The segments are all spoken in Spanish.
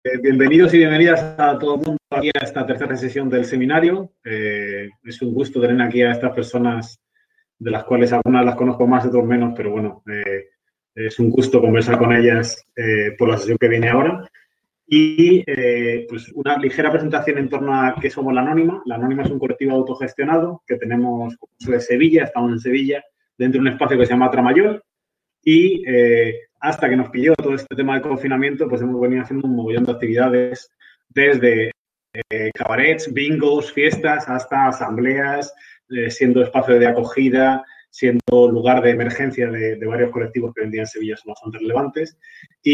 Bienvenidos y bienvenidas a todo el mundo aquí a esta tercera sesión del seminario. Es un gusto tener aquí a estas personas, de las cuales algunas las conozco más, otras menos, pero bueno, es un gusto conversar con ellas por la sesión que viene ahora. Y pues una ligera presentación en torno a qué somos La Anónima. La Anónima es un colectivo autogestionado que tenemos de Sevilla, estamos en Sevilla, dentro de un espacio que se llama Tramayor. Y hasta que nos pilló todo este tema del confinamiento, pues hemos venido haciendo un mogollón de actividades, desde cabarets, bingos, fiestas, hasta asambleas, siendo espacio de acogida, siendo lugar de emergencia de varios colectivos que hoy en día en Sevilla son bastante relevantes. Y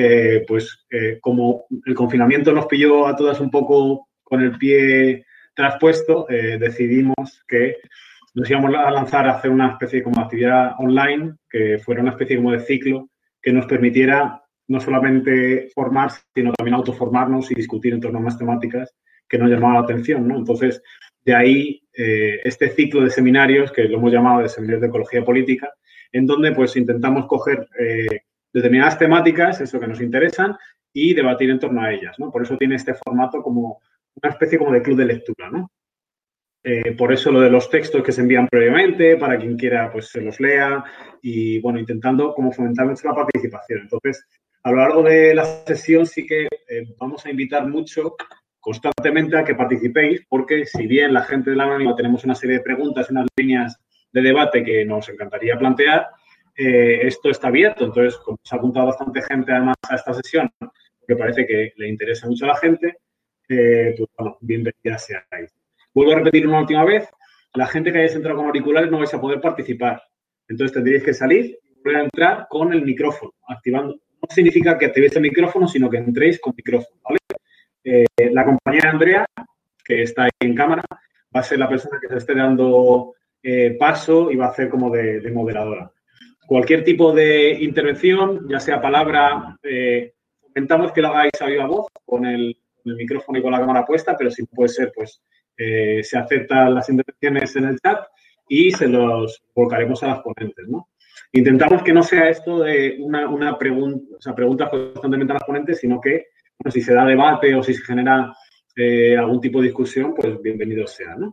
como el confinamiento nos pilló a todas un poco con el pie traspuesto, decidimos que nos íbamos a lanzar a hacer una especie como actividad online, que fuera una especie como de ciclo que nos permitiera no solamente formarse, sino también autoformarnos y discutir en torno a unas temáticas que nos llamaban la atención, ¿no? Entonces, de ahí este ciclo de seminarios, que lo hemos llamado de seminarios de ecología política, en donde pues intentamos coger determinadas temáticas, eso que nos interesan, y debatir en torno a ellas, ¿no? Por eso tiene este formato como una especie como de club de lectura, ¿no? Por eso lo de los textos que se envían previamente, para quien quiera, pues se los lea y, bueno, intentando como fomentar mucho la participación. Entonces, a lo largo de la sesión sí que vamos a invitar mucho constantemente a que participéis, porque si bien la gente de La Anónima tenemos una serie de preguntas, unas líneas de debate que nos encantaría plantear, esto está abierto. Entonces, como se ha apuntado bastante gente además a esta sesión, que parece que le interesa mucho a la gente, pues bueno, bienvenida seáis. Vuelvo a repetir una última vez, la gente que hayáis entrado con auriculares no vais a poder participar. Entonces tendréis que salir y volver a entrar con el micrófono, activando. No significa que activéis el micrófono, sino que entréis con micrófono, ¿vale? La compañera Andrea, que está ahí en cámara, va a ser la persona que se esté dando paso y va a hacer como de moderadora. Cualquier tipo de intervención, ya sea palabra, comentamos que lo hagáis a viva voz, con el micrófono y con la cámara puesta, pero si puede ser, pues se aceptan las intervenciones en el chat y se los volcaremos a las ponentes, ¿no? Intentamos que no sea esto de una pregunta, o sea, preguntas constantemente a las ponentes, sino que, bueno, si se da debate o si se genera algún tipo de discusión, pues bienvenido sea, ¿no?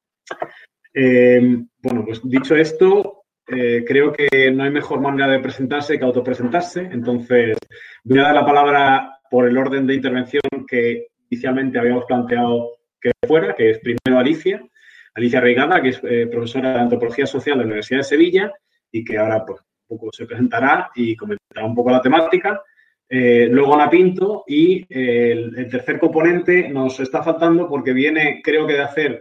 Bueno, pues dicho esto, creo que no hay mejor manera de presentarse que autopresentarse. Entonces, voy a dar la palabra por el orden de intervención que inicialmente habíamos planteado que fuera, que es primero Alicia Reigada, que es profesora de Antropología Social de la Universidad de Sevilla y que ahora pues un poco se presentará y comentará un poco la temática. Luego Ana Pinto y el tercer componente nos está faltando porque viene, creo que de hacer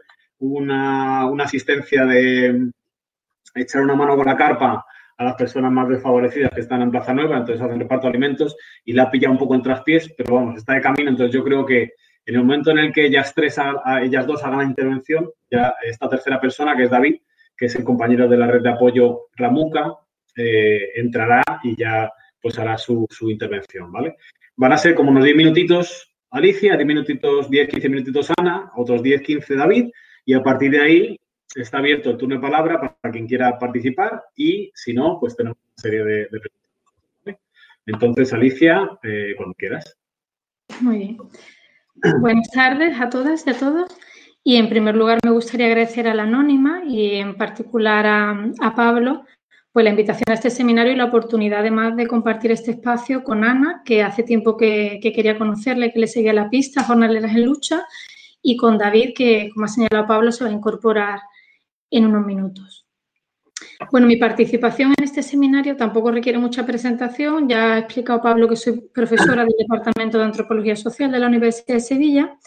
una asistencia de echar una mano con la carpa a las personas más desfavorecidas que están en Plaza Nueva, entonces hacen reparto de alimentos y la ha pillado un poco en traspiés, pero vamos, está de camino, entonces yo creo que en el momento en el que ellas dos hagan la intervención, ya esta tercera persona, que es David, que es el compañero de la red de apoyo Ramuca, entrará y ya pues hará su intervención, ¿vale? Van a ser como unos 10 minutitos Alicia, 10 minutitos, 10, 15 minutitos Ana, otros 10, 15 David, y a partir de ahí está abierto el turno de palabra para quien quiera participar y, si no, pues tenemos una serie de preguntas, ¿vale? Entonces, Alicia, cuando quieras. Muy bien. Buenas tardes a todas y a todos. Y, en primer lugar, me gustaría agradecer a La Anónima y, en particular, a Pablo, pues la invitación a este seminario y la oportunidad, además, de compartir este espacio con Ana, que hace tiempo que quería conocerle, que le seguía la pista, Jornaleras en Lucha, y con David, que, como ha señalado Pablo, se va a incorporar en unos minutos. Bueno, mi participación en este seminario tampoco requiere mucha presentación. Ya ha explicado Pablo que soy profesora del Departamento de Antropología Social de la Universidad de Sevilla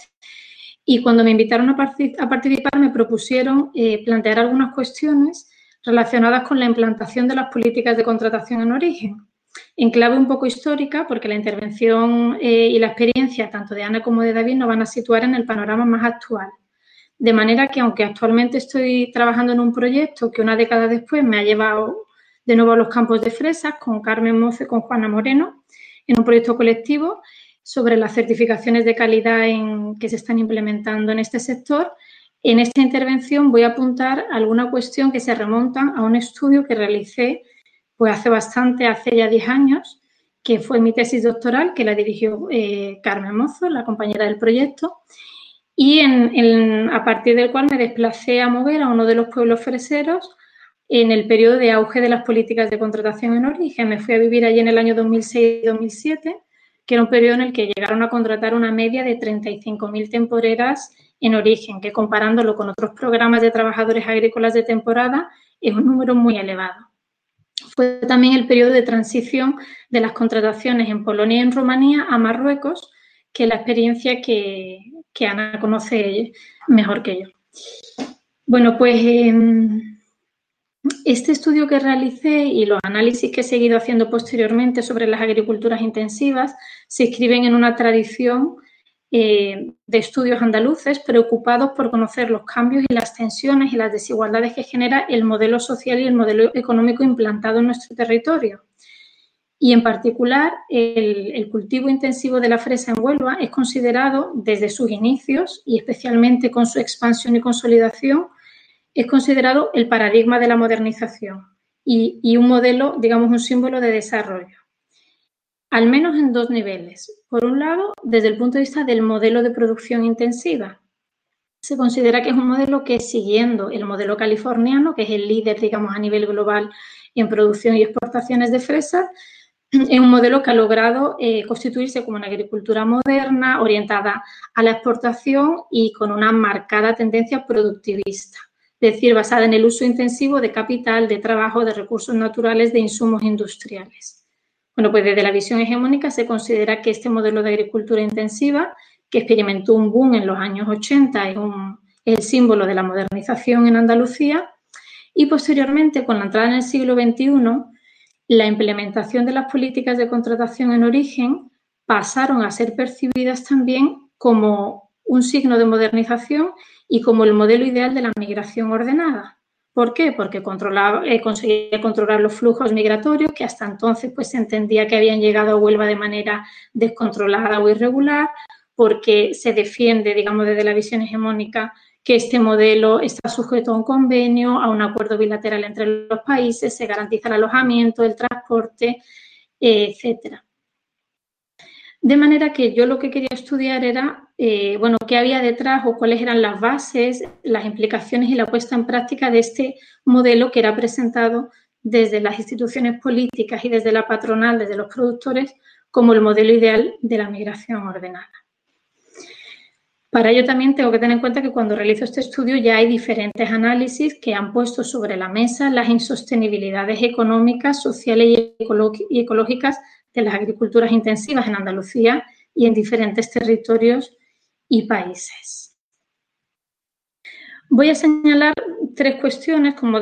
y cuando me invitaron a participar me propusieron plantear algunas cuestiones relacionadas con la implantación de las políticas de contratación en origen, en clave un poco histórica, porque la intervención y la experiencia tanto de Ana como de David nos van a situar en el panorama más actual. De manera que, aunque actualmente estoy trabajando en un proyecto que una década después me ha llevado de nuevo a los campos de fresas con Carmen Moce, con Juana Moreno, en un proyecto colectivo sobre las certificaciones de calidad que se están implementando en este sector, en esta intervención voy a apuntar alguna cuestión que se remonta a un estudio que realicé pues hace ya 10 años, que fue mi tesis doctoral, que la dirigió Carmen Mozo, la compañera del proyecto, y a partir del cual me desplacé a Moguer, a uno de los pueblos freseros, en el periodo de auge de las políticas de contratación en origen. Me fui a vivir allí en el año 2006-2007, que era un periodo en el que llegaron a contratar una media de 35.000 temporeras en origen, que comparándolo con otros programas de trabajadores agrícolas de temporada es un número muy elevado. Fue también el periodo de transición de las contrataciones en Polonia y en Rumanía a Marruecos, que es la experiencia que Ana conoce mejor que yo. Bueno, pues este estudio que realicé y los análisis que he seguido haciendo posteriormente sobre las agriculturas intensivas se inscriben en una tradición de estudios andaluces preocupados por conocer los cambios y las tensiones y las desigualdades que genera el modelo social y el modelo económico implantado en nuestro territorio. Y en particular, el cultivo intensivo de la fresa en Huelva es considerado desde sus inicios y especialmente con su expansión y consolidación, es considerado el paradigma de la modernización y un modelo, digamos, un símbolo de desarrollo. Al menos en dos niveles. Por un lado, desde el punto de vista del modelo de producción intensiva. Se considera que es un modelo que, siguiendo el modelo californiano, que es el líder, digamos, a nivel global en producción y exportaciones de fresas, es un modelo que ha logrado constituirse como una agricultura moderna, orientada a la exportación y con una marcada tendencia productivista. Es decir, basada en el uso intensivo de capital, de trabajo, de recursos naturales, de insumos industriales. Bueno, pues desde la visión hegemónica se considera que este modelo de agricultura intensiva, que experimentó un boom en los años 80, es el símbolo de la modernización en Andalucía y posteriormente, con la entrada en el siglo XXI, la implementación de las políticas de contratación en origen pasaron a ser percibidas también como un signo de modernización y como el modelo ideal de la migración ordenada. ¿Por qué? Porque conseguía controlar los flujos migratorios que hasta entonces pues, se entendía que habían llegado a Huelva de manera descontrolada o irregular, porque se defiende, digamos, desde la visión hegemónica que este modelo está sujeto a un convenio, a un acuerdo bilateral entre los países, se garantiza el alojamiento, el transporte, etcétera. De manera que yo lo que quería estudiar era, bueno, qué había detrás o cuáles eran las bases, las implicaciones y la puesta en práctica de este modelo que era presentado desde las instituciones políticas y desde la patronal, desde los productores, como el modelo ideal de la migración ordenada. Para ello también tengo que tener en cuenta que cuando realizo este estudio ya hay diferentes análisis que han puesto sobre la mesa las insostenibilidades económicas, sociales y ecológicas de las agriculturas intensivas en Andalucía y en diferentes territorios y países. Voy a señalar tres cuestiones, como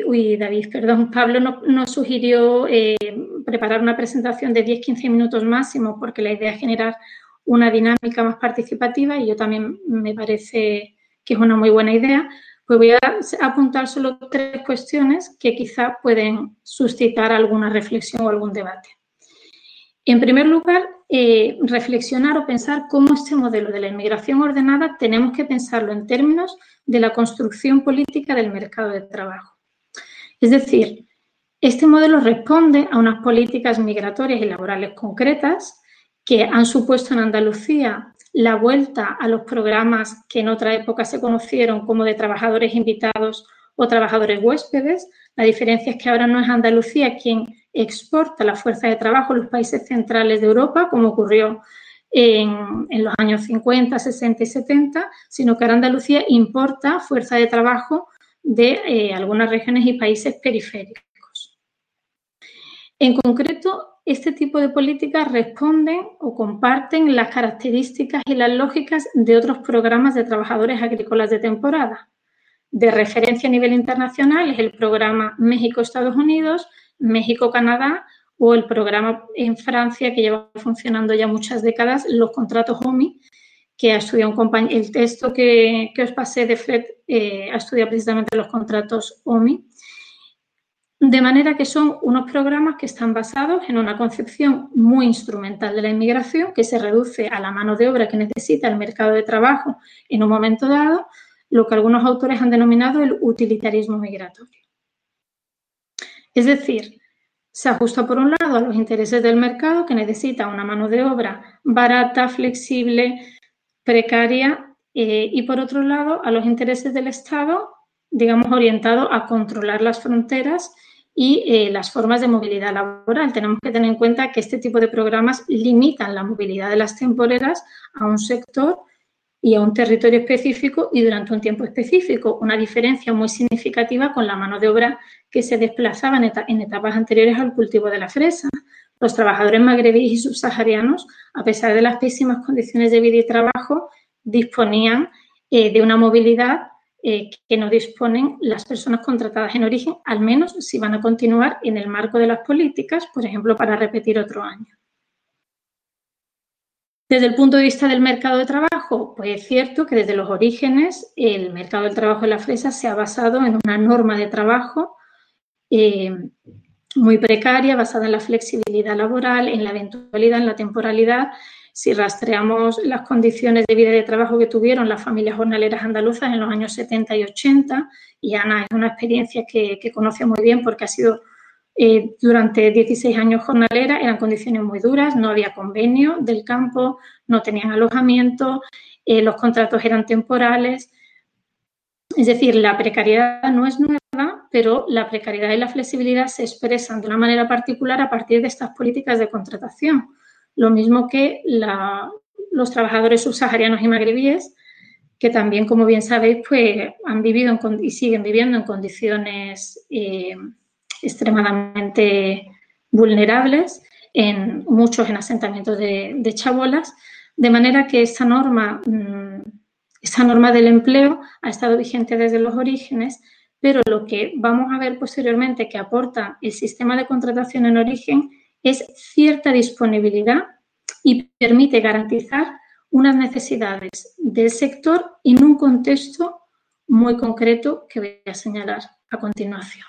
Pablo nos sugirió preparar una presentación de 10-15 minutos máximo porque la idea es generar una dinámica más participativa y yo también me parece que es una muy buena idea, pues voy a apuntar solo tres cuestiones que quizá pueden suscitar alguna reflexión o algún debate. En primer lugar, reflexionar o pensar cómo este modelo de la inmigración ordenada tenemos que pensarlo en términos de la construcción política del mercado de trabajo. Es decir, este modelo responde a unas políticas migratorias y laborales concretas que han supuesto en Andalucía la vuelta a los programas que en otra época se conocieron como de trabajadores invitados o trabajadores huéspedes. La diferencia es que ahora no es Andalucía quien exporta la fuerza de trabajo a los países centrales de Europa, como ocurrió en los años 50, 60 y 70, sino que ahora Andalucía importa fuerza de trabajo de algunas regiones y países periféricos. En concreto, este tipo de políticas responden o comparten las características y las lógicas de otros programas de trabajadores agrícolas de temporada. De referencia a nivel internacional es el programa México-Estados Unidos, México-Canadá o el programa en Francia que lleva funcionando ya muchas décadas, los contratos OMI, que ha estudiado el texto que os pasé de Fred ha estudiado precisamente los contratos OMI. De manera que son unos programas que están basados en una concepción muy instrumental de la inmigración que se reduce a la mano de obra que necesita el mercado de trabajo en un momento dado, lo que algunos autores han denominado el utilitarismo migratorio. Es decir, Se ajusta, por un lado, a los intereses del mercado, que necesita una mano de obra barata, flexible, precaria, y, por otro lado, a los intereses del Estado, digamos, orientado a controlar las fronteras y las formas de movilidad laboral. Tenemos que tener en cuenta que este tipo de programas limitan la movilidad de las temporeras a un sector y a un territorio específico y durante un tiempo específico, una diferencia muy significativa con la mano de obra que se desplazaba en etapas anteriores al cultivo de la fresa. Los trabajadores magrebíes y subsaharianos, a pesar de las pésimas condiciones de vida y trabajo, disponían de una movilidad que no disponen las personas contratadas en origen, al menos si van a continuar en el marco de las políticas, por ejemplo, para repetir otro año. Desde el punto de vista del mercado de trabajo, pues es cierto que desde los orígenes el mercado del trabajo de la fresa se ha basado en una norma de trabajo muy precaria, basada en la flexibilidad laboral, en la eventualidad, en la temporalidad. Si rastreamos las condiciones de vida y de trabajo que tuvieron las familias jornaleras andaluzas en los años 70 y 80, y Ana es una experiencia que conoce muy bien porque ha sido durante 16 años jornalera, eran condiciones muy duras, no había convenio del campo, no tenían alojamiento, los contratos eran temporales. Es decir, la precariedad no es nueva, pero la precariedad y la flexibilidad se expresan de una manera particular a partir de estas políticas de contratación. Lo mismo que los trabajadores subsaharianos y magrebíes, que también, como bien sabéis, pues han vivido y siguen viviendo en condiciones extremadamente vulnerables, muchos en asentamientos de chabolas, de manera que esa norma del empleo ha estado vigente desde los orígenes, pero lo que vamos a ver posteriormente que aporta el sistema de contratación en origen es cierta disponibilidad y permite garantizar unas necesidades del sector en un contexto muy concreto que voy a señalar a continuación.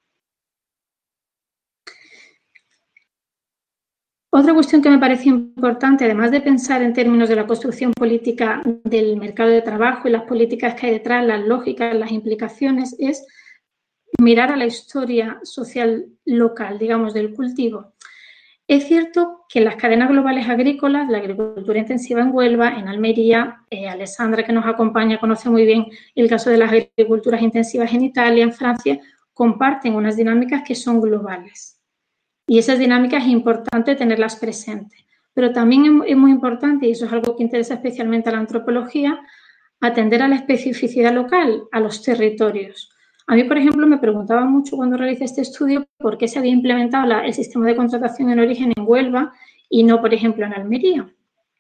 Otra cuestión que me parece importante, además de pensar en términos de la construcción política del mercado de trabajo y las políticas que hay detrás, las lógicas, las implicaciones, es mirar a la historia social local, digamos, del cultivo. Es cierto que las cadenas globales agrícolas, la agricultura intensiva en Huelva, en Almería, Alessandra, que nos acompaña, conoce muy bien el caso de las agriculturas intensivas en Italia, en Francia, comparten unas dinámicas que son globales. Y esas dinámicas es importante tenerlas presentes. Pero también es muy importante, y eso es algo que interesa especialmente a la antropología, atender a la especificidad local, a los territorios. A mí, por ejemplo, me preguntaba mucho cuando realicé este estudio por qué se había implementado el sistema de contratación en origen en Huelva y no, por ejemplo, en Almería.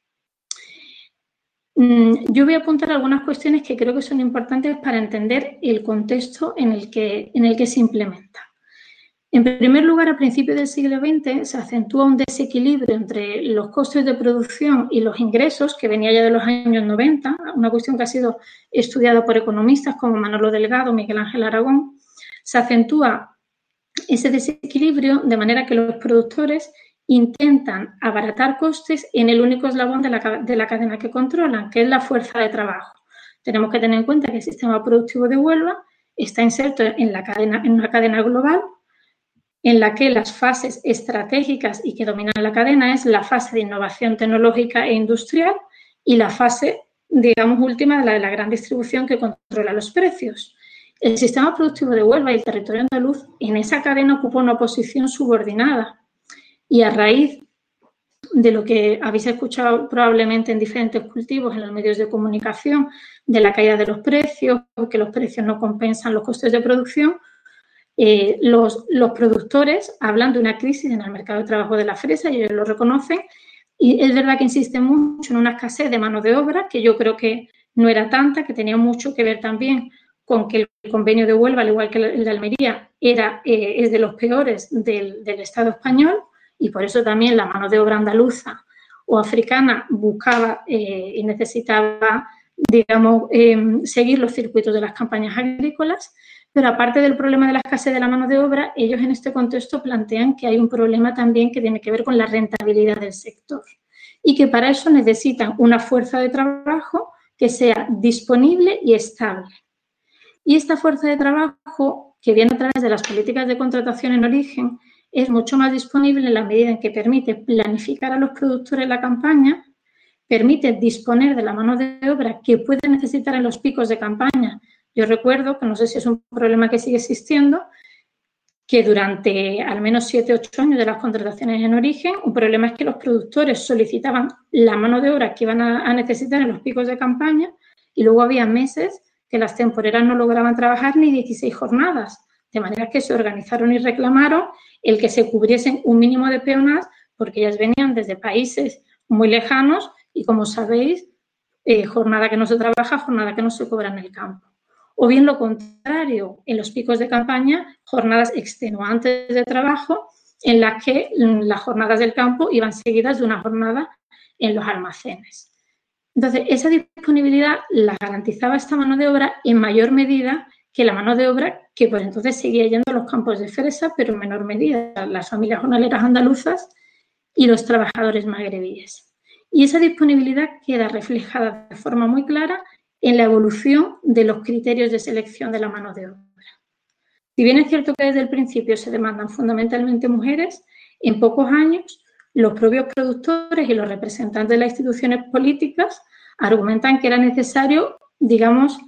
Yo voy a apuntar algunas cuestiones que creo que son importantes para entender el contexto en el que se implementa. En primer lugar, a principios del siglo XX se acentúa un desequilibrio entre los costes de producción y los ingresos, que venía ya de los años 90, una cuestión que ha sido estudiada por economistas como Manolo Delgado, Miguel Ángel Aragón. Se acentúa ese desequilibrio de manera que los productores intentan abaratar costes en el único eslabón de la cadena que controlan, que es la fuerza de trabajo. Tenemos que tener en cuenta que el sistema productivo de Huelva está inserto en una cadena global, en la que las fases estratégicas y que dominan la cadena es la fase de innovación tecnológica e industrial y la fase, digamos, última, la de la gran distribución que controla los precios. El sistema productivo de Huelva y el territorio andaluz en esa cadena ocupa una posición subordinada y a raíz de lo que habéis escuchado probablemente en diferentes cultivos en los medios de comunicación, de la caída de los precios, que los precios no compensan los costes de producción, los productores hablan de una crisis en el mercado de trabajo de la fresa y ellos lo reconocen y es verdad que insisten mucho en una escasez de mano de obra que yo creo que no era tanta, que tenía mucho que ver también con que el convenio de Huelva, al igual que el de Almería, es de los peores del Estado español y por eso también la mano de obra andaluza o africana buscaba y necesitaba, digamos, seguir los circuitos de las campañas agrícolas. Pero aparte del problema de la escasez de la mano de obra, ellos en este contexto plantean que hay un problema también que tiene que ver con la rentabilidad del sector y que para eso necesitan una fuerza de trabajo que sea disponible y estable. Y esta fuerza de trabajo, que viene a través de las políticas de contratación en origen, es mucho más disponible en la medida en que permite planificar a los productores la campaña, permite disponer de la mano de obra que puede necesitar en los picos de campaña. Yo recuerdo, que no sé si es un problema que sigue existiendo, que durante al menos 7 o 8 años de las contrataciones en origen, un problema es que los productores solicitaban la mano de obra que iban a necesitar en los picos de campaña y luego había meses que las temporeras no lograban trabajar ni 16 jornadas, de manera que se organizaron y reclamaron el que se cubriesen un mínimo de peonas porque ellas venían desde países muy lejanos y, como sabéis, jornada que no se trabaja, jornada que no se cobra en el campo. O bien lo contrario, en los picos de campaña, jornadas extenuantes de trabajo en las que las jornadas del campo iban seguidas de una jornada en los almacenes. Entonces, esa disponibilidad la garantizaba esta mano de obra en mayor medida que la mano de obra que por entonces seguía yendo a los campos de fresa, pero en menor medida las familias jornaleras andaluzas y los trabajadores magrebíes. Y esa disponibilidad queda reflejada de forma muy clara en la evolución de los criterios de selección de la mano de obra. Si bien es cierto que desde el principio se demandan fundamentalmente mujeres, en pocos años los propios productores y los representantes de las instituciones políticas argumentan que era necesario, digamos,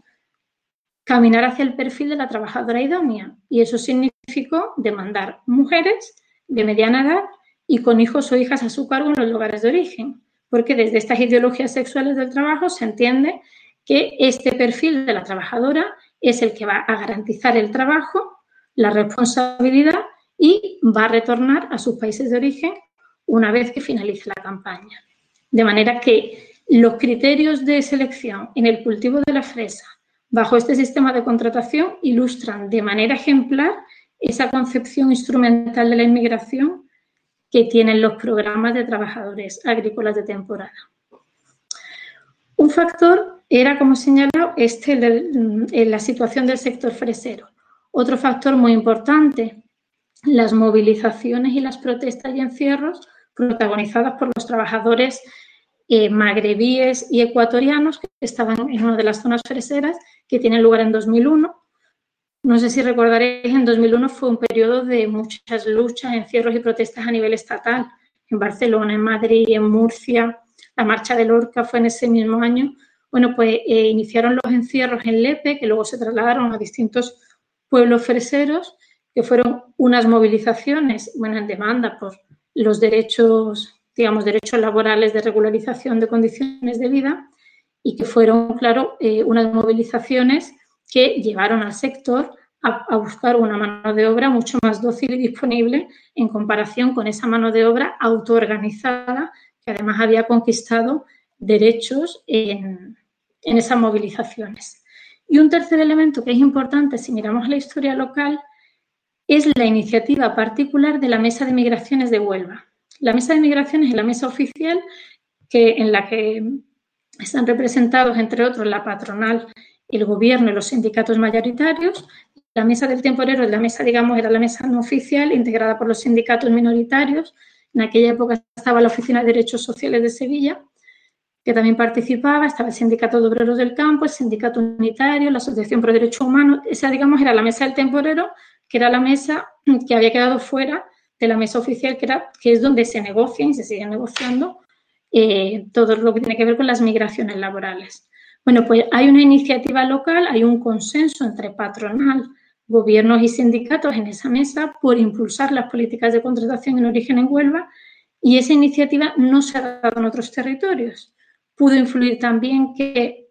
caminar hacia el perfil de la trabajadora idónea, y eso significó demandar mujeres de mediana edad y con hijos o hijas a su cargo en los lugares de origen, porque desde estas ideologías sexuales del trabajo se entiende que este perfil de la trabajadora es el que va a garantizar el trabajo, la responsabilidad y va a retornar a sus países de origen una vez que finalice la campaña. De manera que los criterios de selección en el cultivo de la fresa bajo este sistema de contratación ilustran de manera ejemplar esa concepción instrumental de la inmigración que tienen los programas de trabajadores agrícolas de temporada. Un factor era, como he señalado, la situación del sector fresero. Otro factor muy importante, las movilizaciones y las protestas y encierros protagonizadas por los trabajadores magrebíes y ecuatorianos que estaban en una de las zonas freseras, que tienen lugar en 2001. No sé si recordaréis, en 2001 fue un periodo de muchas luchas, encierros y protestas a nivel estatal, en Barcelona, en Madrid, en Murcia. La marcha de Lorca fue en ese mismo año. Bueno, pues iniciaron los encierros en Lepe, que luego se trasladaron a distintos pueblos freseros, que fueron unas movilizaciones, bueno, en demanda por los derechos, digamos, derechos laborales de regularización de condiciones de vida, y que fueron, claro, unas movilizaciones que llevaron al sector a buscar una mano de obra mucho más dócil y disponible en comparación con esa mano de obra autoorganizada que además había conquistado derechos en esas movilizaciones. Y un tercer elemento que es importante si miramos la historia local es la iniciativa particular de la Mesa de Migraciones de Huelva. La Mesa de Migraciones es la mesa oficial en la que están representados, entre otros, la patronal, el gobierno y los sindicatos mayoritarios. La mesa del temporero es la mesa, digamos, era la mesa no oficial, integrada por los sindicatos minoritarios. En aquella época estaba la Oficina de Derechos Sociales de Sevilla, que también participaba, estaba el Sindicato de Obreros del Campo, el Sindicato Unitario, la Asociación Pro Derechos Humanos. Esa, digamos, era la mesa del temporero, que era la mesa que había quedado fuera de la mesa oficial, que es donde se negocian y se siguen negociando todo lo que tiene que ver con las migraciones laborales. Bueno, pues hay una iniciativa local, hay un consenso entre patronal, gobiernos y sindicatos en esa mesa por impulsar las políticas de contratación en origen en Huelva, y esa iniciativa no se ha dado en otros territorios. Pudo influir también que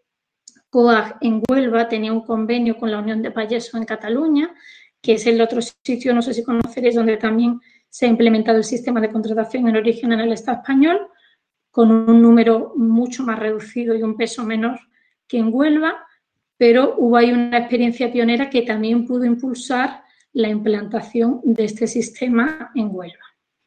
COAG en Huelva tenía un convenio con la Unión de Payesos en Cataluña, que es el otro sitio, no sé si conoceréis, donde también se ha implementado el sistema de contratación en origen en el Estado español, con un número mucho más reducido y un peso menor que en Huelva, pero hubo ahí una experiencia pionera que también pudo impulsar la implantación de este sistema en Huelva.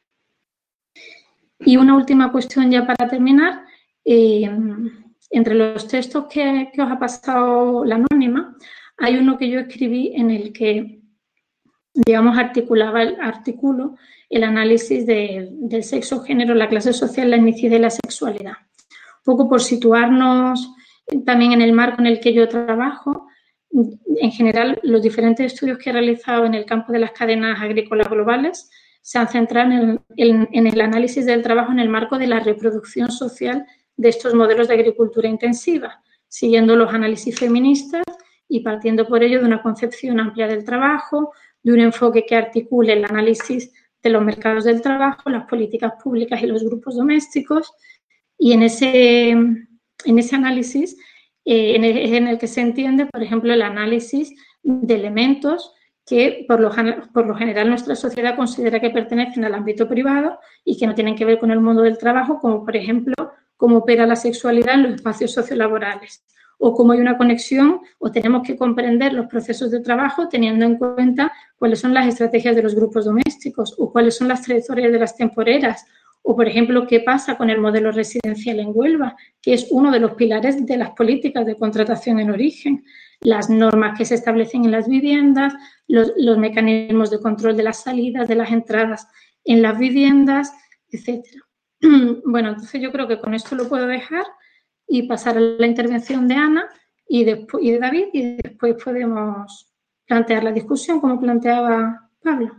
Y una última cuestión ya para terminar. Entre los textos que os ha pasado la anónima, hay uno que yo escribí en el que, digamos, articulaba el análisis del sexo, género, la clase social, la etnicidad y la sexualidad. Un poco por situarnos también en el marco en el que yo trabajo. En general, los diferentes estudios que he realizado en el campo de las cadenas agrícolas globales se han centrado en el análisis del trabajo en el marco de la reproducción social de estos modelos de agricultura intensiva, siguiendo los análisis feministas y partiendo por ello de una concepción amplia del trabajo, de un enfoque que articule el análisis de los mercados del trabajo, las políticas públicas y los grupos domésticos. Y en ese análisis en el que se entiende, por ejemplo, el análisis de elementos que por lo general nuestra sociedad considera que pertenecen al ámbito privado y que no tienen que ver con el mundo del trabajo, como por ejemplo cómo opera la sexualidad en los espacios sociolaborales, o cómo hay una conexión o tenemos que comprender los procesos de trabajo teniendo en cuenta cuáles son las estrategias de los grupos domésticos o cuáles son las trayectorias de las temporeras, o por ejemplo qué pasa con el modelo residencial en Huelva, que es uno de los pilares de las políticas de contratación en origen, las normas que se establecen en las viviendas, los mecanismos de control de las salidas, de las entradas en las viviendas, etcétera. Bueno, entonces yo creo que con esto lo puedo dejar y pasar a la intervención de Ana y de David, y después podemos plantear la discusión como planteaba Pablo.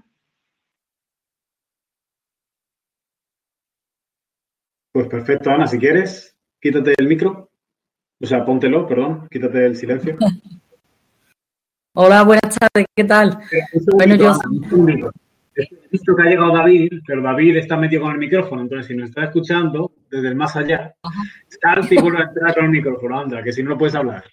Pues perfecto, Ana, si quieres, quítate el micro. O sea, póntelo, perdón, quítate el silencio. Hola, buenas tardes, ¿qué tal? Bueno, yo... He visto que ha llegado David, pero David está metido con el micrófono, entonces si nos está escuchando desde el más allá, salte y vuelve a entrar con el micrófono, anda, que si no, no puedes hablar.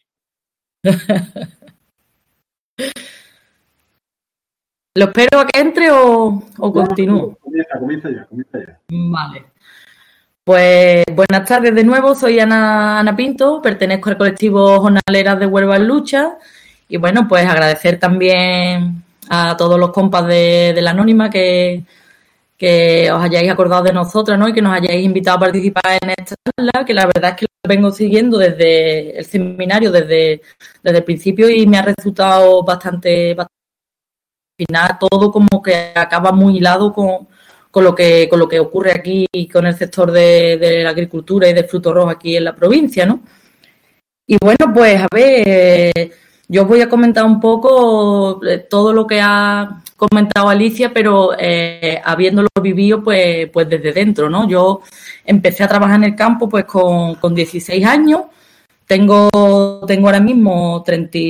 ¿Lo espero a que entre o continúo? Comienza ya. Vale. Pues buenas tardes de nuevo, soy Ana Pinto, pertenezco al colectivo Jornaleras de Huelva en Lucha y bueno, pues agradecer también a todos los compas de la Anónima que os hayáis acordado de nosotras, ¿no? Y que nos hayáis invitado a participar en esta charla, que la verdad es que lo vengo siguiendo desde el seminario, desde el principio y me ha resultado bastante al final todo como que acaba muy hilado con lo que ocurre aquí con el sector de la agricultura y de frutos rojos aquí en la provincia, ¿no? Y bueno, pues a ver, yo os voy a comentar un poco todo lo que ha comentado Alicia, pero habiéndolo vivido pues desde dentro, ¿no? Yo empecé a trabajar en el campo pues con 16 años, tengo ahora mismo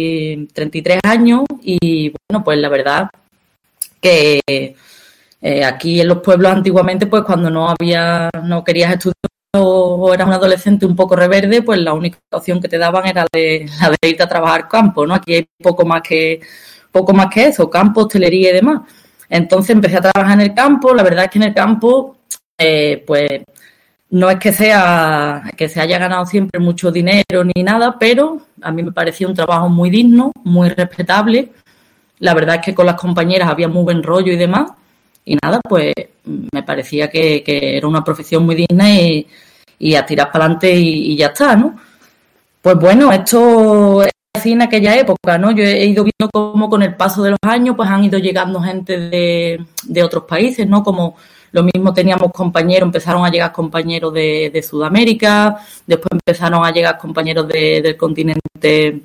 33 años y bueno, pues la verdad que aquí en los pueblos antiguamente pues cuando no querías estudiar o eras un adolescente un poco reverde, pues la única opción que te daban era la de irte a trabajar campo, ¿no? Aquí hay poco más que eso, campo, hostelería y demás. Entonces empecé a trabajar en el campo, la verdad es que en el campo, pues no es que se haya ganado siempre mucho dinero ni nada, pero a mí me parecía un trabajo muy digno, muy respetable. La verdad es que con las compañeras había muy buen rollo y demás. Y nada, pues me parecía que era una profesión muy digna y a tirar para adelante y ya está, ¿no? Pues bueno, esto es así en aquella época, ¿no? Yo he ido viendo cómo con el paso de los años pues han ido llegando gente de otros países, ¿no? Como lo mismo teníamos compañeros, empezaron a llegar compañeros de Sudamérica, después empezaron a llegar compañeros del continente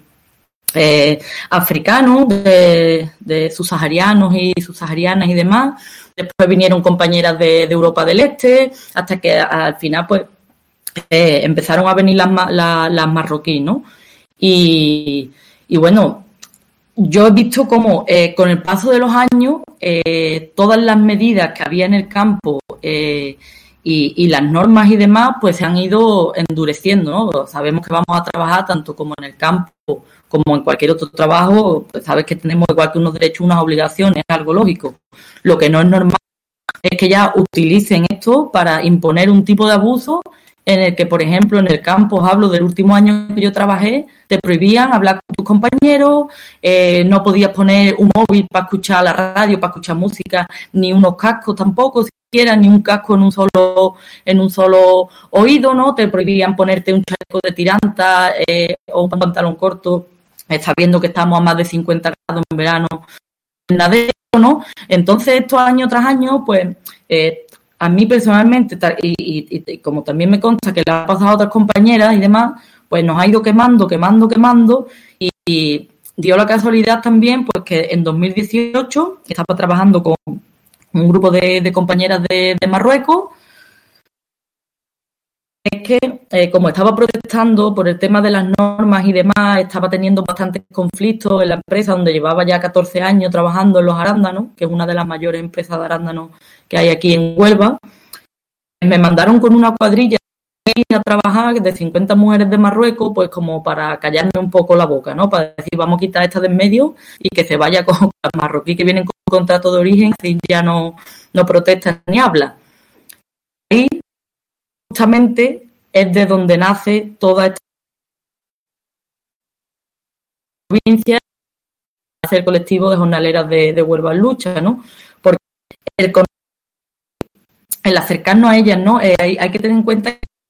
africanos, de subsaharianos y subsaharianas y demás. Después vinieron compañeras de Europa del Este, hasta que al final pues empezaron a venir las marroquíes, ¿no? Y bueno, yo he visto cómo con el paso de los años todas las medidas que había en el campo y las normas y demás pues se han ido endureciendo, ¿no? Sabemos que vamos a trabajar tanto como en el campo como en cualquier otro trabajo, pues sabes que tenemos igual que unos derechos, unas obligaciones, es algo lógico. Lo que no es normal es que ya utilicen esto para imponer un tipo de abuso en el que, por ejemplo, en el campo, os hablo del último año que yo trabajé, te prohibían hablar con tus compañeros, no podías poner un móvil para escuchar la radio, para escuchar música, ni unos cascos tampoco, siquiera, ni un casco en un solo oído, ¿no? Te prohibían ponerte un chaleco de tiranta o un pantalón corto. Está viendo que estamos a más de 50 grados en verano, ¿no? Entonces, estos año tras año, pues, a mí personalmente, y como también me consta que le ha pasado a otras compañeras y demás, pues nos ha ido quemando, y dio la casualidad también, pues que en 2018 estaba trabajando con un grupo de compañeras de Marruecos. Es que, como estaba protestando por el tema de las normas y demás, estaba teniendo bastantes conflictos en la empresa donde llevaba ya 14 años trabajando en los arándanos, que es una de las mayores empresas de arándanos que hay aquí en Huelva. Me mandaron con una cuadrilla a trabajar de 50 mujeres de Marruecos, pues como para callarme un poco la boca, ¿no? Para decir, vamos a quitar esta de en medio y que se vaya con las marroquíes que vienen con contrato de origen, así ya no protestan ni hablan. Y justamente es de donde nace toda esta provincia, nace el colectivo de jornaleras de Huelva en Lucha, ¿no? Porque el acercarnos a ellas, ¿no? Hay que tener en cuenta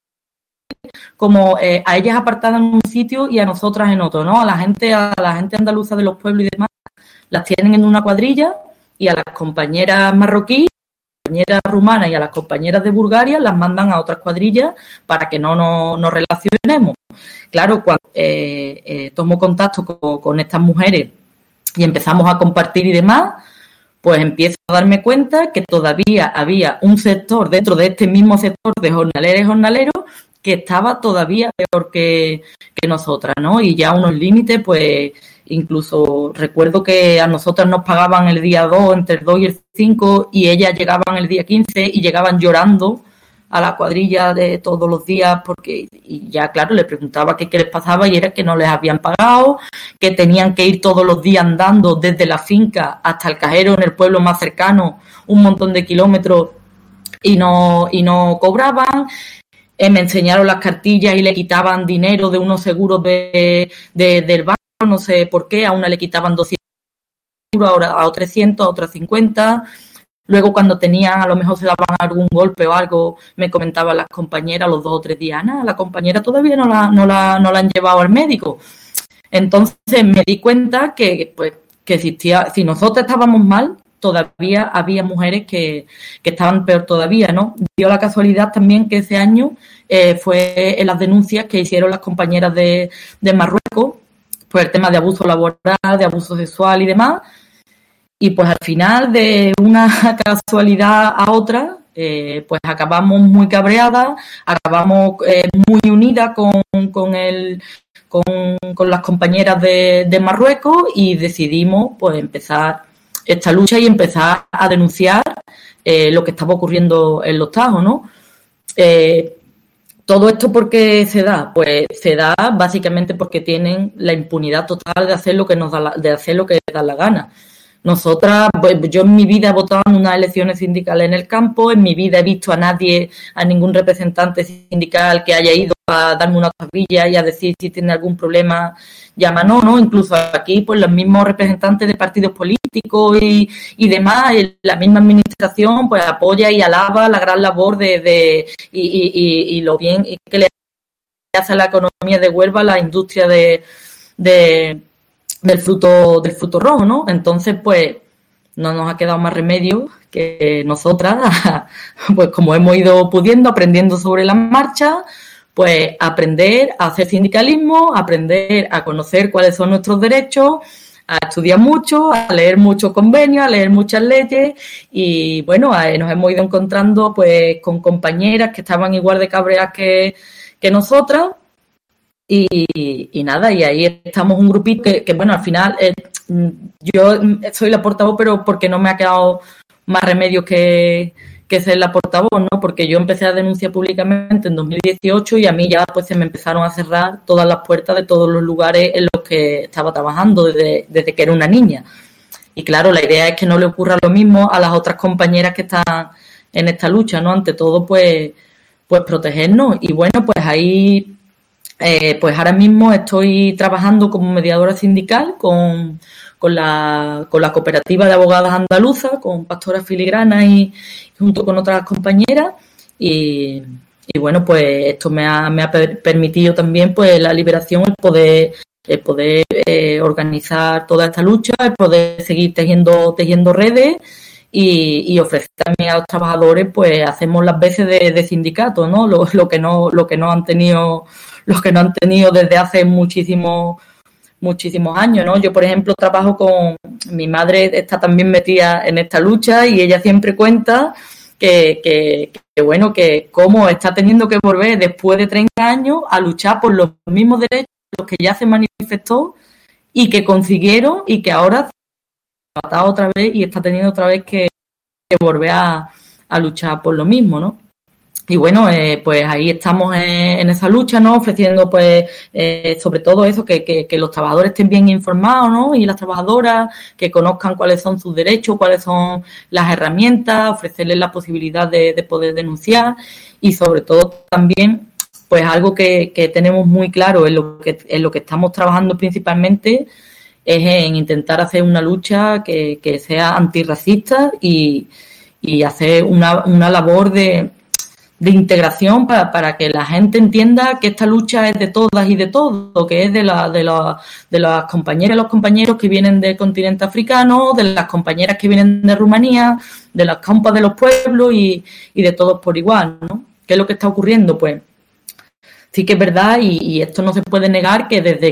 como a ellas apartadas en un sitio y a nosotras en otro, ¿no? A la gente andaluza de los pueblos y demás las tienen en una cuadrilla y a las compañeras marroquíes, compañeras rumanas y a las compañeras de Bulgaria las mandan a otras cuadrillas para que no nos relacionemos. Claro, cuando tomo contacto con estas mujeres y empezamos a compartir y demás, pues empiezo a darme cuenta que todavía había un sector dentro de este mismo sector de jornaleras y jornaleros que estaba todavía peor que nosotras, ¿no? Y ya unos límites, pues incluso recuerdo que a nosotras nos pagaban el día 2, entre el 2 y el 5, y ellas llegaban el día 15 y llegaban llorando a la cuadrilla de todos los días porque, y ya claro, les preguntaba qué les pasaba y era que no les habían pagado, que tenían que ir todos los días andando desde la finca hasta el cajero en el pueblo más cercano, un montón de kilómetros y no cobraban. Me enseñaron las cartillas y le quitaban dinero de unos seguros del banco, no sé por qué, a una le quitaban 200 euros, ahora a 300, a otras 50. Luego cuando tenían, a lo mejor se daban algún golpe o algo, me comentaban las compañeras los 2 o 3 días, la compañera todavía no la han llevado al médico. Entonces me di cuenta que existía, si nosotros estábamos mal, todavía había mujeres que estaban peor todavía, ¿no? Dio la casualidad también que ese año fue en las denuncias que hicieron las compañeras de Marruecos por el tema de abuso laboral, de abuso sexual y demás. Y pues al final, de una casualidad a otra, pues acabamos muy cabreadas, acabamos muy unidas con las compañeras de Marruecos y decidimos pues empezar esta lucha y empezar a denunciar lo que estaba ocurriendo en Los Tajos, ¿no? ¿Todo esto por qué se da? Pues se da básicamente porque tienen la impunidad total de hacer lo que les da la gana. Nosotras, pues, yo en mi vida he votado en unas elecciones sindicales en el campo, en mi vida he visto a ningún representante sindical que haya ido a darme una tablilla y a decir si tiene algún problema, llámanos, ¿no? Incluso aquí, pues los mismos representantes de partidos políticos y demás, la misma administración, pues apoya y alaba la gran labor y lo bien que le hace a la economía de Huelva la industria del fruto rojo, ¿no? Entonces, pues, no nos ha quedado más remedio que nosotras, pues como hemos ido pudiendo, aprendiendo sobre la marcha, pues aprender a hacer sindicalismo, aprender a conocer cuáles son nuestros derechos, a estudiar mucho, a leer muchos convenios, a leer muchas leyes y, bueno, nos hemos ido encontrando, pues, con compañeras que estaban igual de cabreadas que nosotras. Y nada, y ahí estamos un grupito que bueno, al final yo soy la portavoz, pero porque no me ha quedado más remedio que ser la portavoz, ¿no? Porque yo empecé a denunciar públicamente en 2018 y a mí ya pues se me empezaron a cerrar todas las puertas de todos los lugares en los que estaba trabajando desde que era una niña. Y claro, la idea es que no le ocurra lo mismo a las otras compañeras que están en esta lucha, ¿no? Ante todo, pues protegernos. Y bueno, pues ahí... pues ahora mismo estoy trabajando como mediadora sindical con la cooperativa de abogadas andaluzas, con Pastora Filigrana y junto con otras compañeras y bueno, pues esto me ha permitido también pues la liberación, el poder organizar toda esta lucha, el poder seguir tejiendo redes y ofrecer también a los trabajadores, pues hacemos las veces de sindicato, ¿no? Lo que no han tenido desde hace muchísimos muchísimos años, ¿no? Yo, por ejemplo, trabajo con... Mi madre está también metida en esta lucha y ella siempre cuenta que bueno, que cómo está teniendo que volver después de 30 años a luchar por los mismos derechos los que ya se manifestó y que consiguieron y que ahora se ha matado otra vez y está teniendo otra vez que volver a luchar por lo mismo, ¿no? Y bueno, pues ahí estamos en esa lucha, ¿no? Ofreciendo, pues, sobre todo eso, que los trabajadores estén bien informados, ¿no? Y las trabajadoras, que conozcan cuáles son sus derechos, cuáles son las herramientas, ofrecerles la posibilidad de poder denunciar y sobre todo también, pues, algo que tenemos muy claro en lo que estamos trabajando principalmente es en intentar hacer una lucha que sea antirracista y hacer una labor de integración para que la gente entienda que esta lucha es de todas y de todos, que es de las compañeras y los compañeros que vienen del continente africano, de las compañeras que vienen de Rumanía, de las campas de los pueblos y de todos por igual, ¿no? ¿Qué es lo que está ocurriendo? Pues sí que es verdad y esto no se puede negar que desde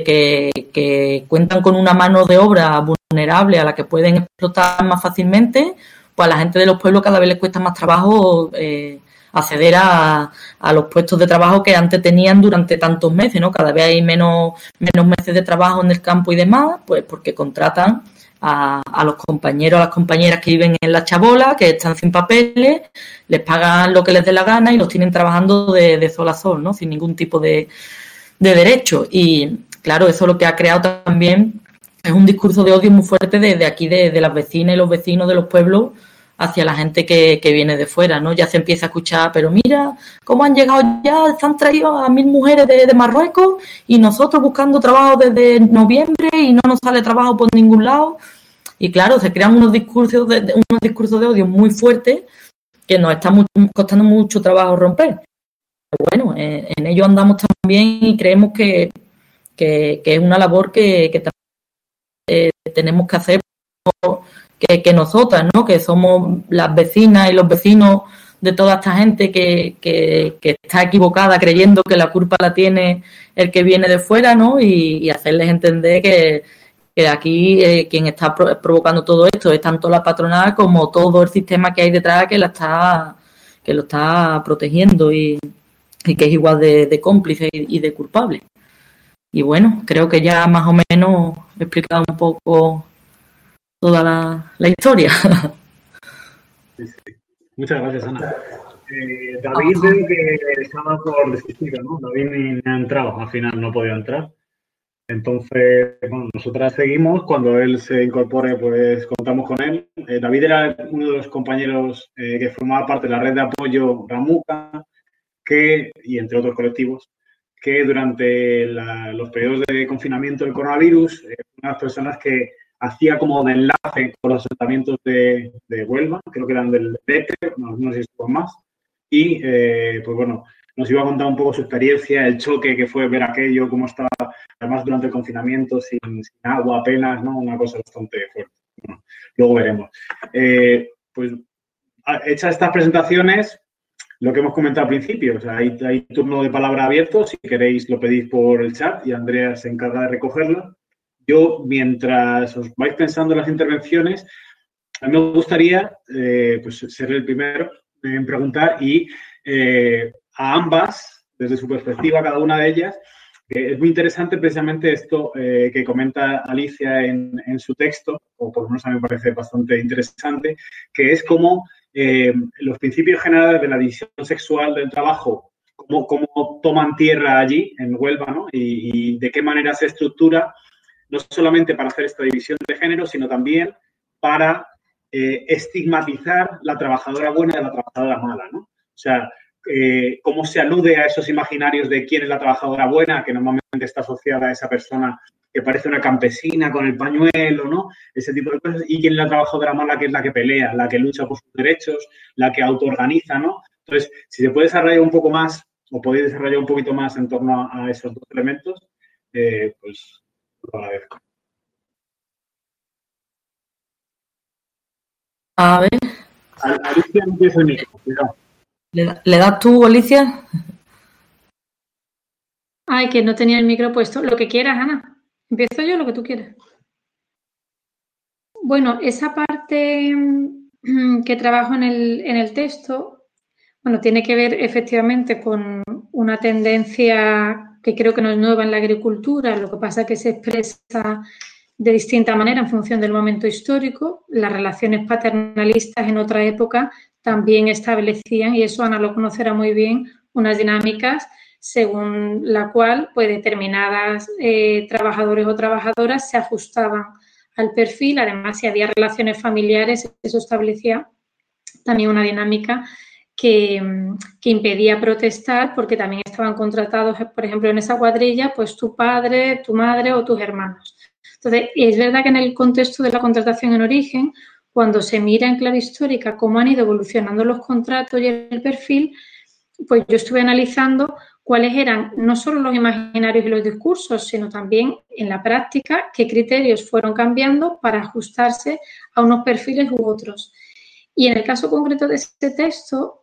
que cuentan con una mano de obra vulnerable a la que pueden explotar más fácilmente, pues a la gente de los pueblos cada vez les cuesta más trabajo acceder a los puestos de trabajo que antes tenían durante tantos meses, ¿no? Cada vez hay menos meses de trabajo en el campo y demás, pues porque contratan a los compañeros, a las compañeras que viven en la chabola, que están sin papeles, les pagan lo que les dé la gana y los tienen trabajando de sol a sol, ¿no? Sin ningún tipo de derecho. Y claro, eso lo que ha creado también es un discurso de odio muy fuerte desde aquí, de las vecinas y los vecinos de los pueblos hacia la gente que viene de fuera, ¿no? Ya se empieza a escuchar, pero mira cómo han llegado ya, se han traído a 1000 mujeres de Marruecos y nosotros buscando trabajo desde noviembre y no nos sale trabajo por ningún lado. Y claro, se crean unos discursos de odio muy fuertes que nos está costando mucho trabajo romper. Pero bueno, en ello andamos también y creemos que es una labor que también tenemos que hacer que nosotras, ¿no? Que somos las vecinas y los vecinos de toda esta gente que está equivocada creyendo que la culpa la tiene el que viene de fuera, ¿no? Y hacerles entender que aquí quien está provocando todo esto es tanto la patronal como todo el sistema que hay detrás que lo está protegiendo y que es igual de cómplice y de culpable. Y bueno, creo que ya más o menos he explicado un poco toda la historia. Sí. Muchas gracias, Ana. David veo que estaba por desistir, ¿no? David ni ha entrado, al final no podía entrar. Entonces, bueno, nosotras seguimos. Cuando él se incorpore, pues contamos con él. David era uno de los compañeros que formaba parte de la red de apoyo Ramuca, y entre otros colectivos, que durante los periodos de confinamiento del coronavirus, unas personas que hacía como de enlace con los asentamientos de Huelva, creo que eran del Tete, no sé si son más, y pues bueno, nos iba a contar un poco su experiencia, el choque que fue ver aquello, cómo estaba, además durante el confinamiento, sin agua apenas, ¿no? Una cosa bastante fuerte. Bueno, luego veremos. Pues hechas estas presentaciones, lo que hemos comentado al principio, o sea, hay turno de palabra abierto, si queréis lo pedís por el chat y Andrea se encarga de recogerlo. Yo, mientras os vais pensando en las intervenciones, a mí me gustaría pues ser el primero en preguntar y a ambas, desde su perspectiva, cada una de ellas, que es muy interesante precisamente esto que comenta Alicia en su texto, o por lo menos a mí me parece bastante interesante, que es cómo los principios generales de la división sexual del trabajo, cómo toman tierra allí, en Huelva, ¿no? Y de qué manera se estructura, no solamente para hacer esta división de género, sino también para estigmatizar la trabajadora buena de la trabajadora mala, ¿no? O sea, cómo se alude a esos imaginarios de quién es la trabajadora buena, que normalmente está asociada a esa persona que parece una campesina con el pañuelo, ¿no? Ese tipo de cosas. Y quién es la trabajadora mala, que es la que pelea, la que lucha por sus derechos, la que autoorganiza, ¿no? Entonces, si se puede desarrollar un poco más, o podéis desarrollar un poquito más en torno a esos dos elementos, pues lo agradezco. A ver. Alicia, no tienes el micro, cuidado. ¿Le das tú, Alicia? Ay, que no tenía el micro puesto. Lo que quieras, Ana. ¿Empiezo yo lo que tú quieras? Bueno, esa parte que trabajo en el texto, bueno, tiene que ver efectivamente con una tendencia que creo que no es nueva en la agricultura, lo que pasa es que se expresa de distinta manera en función del momento histórico. Las relaciones paternalistas en otra época también establecían, y eso Ana lo conocerá muy bien, unas dinámicas según la cual pues, determinadas trabajadores o trabajadoras se ajustaban al perfil. Además, si había relaciones familiares, eso establecía también una dinámica que impedía protestar, porque también estaban contratados, por ejemplo, en esa cuadrilla, pues tu padre, tu madre o tus hermanos. Entonces, es verdad que en el contexto de la contratación en origen, cuando se mira en clave histórica cómo han ido evolucionando los contratos y el perfil, pues yo estuve analizando cuáles eran no solo los imaginarios y los discursos, sino también en la práctica qué criterios fueron cambiando para ajustarse a unos perfiles u otros. Y en el caso concreto de este texto,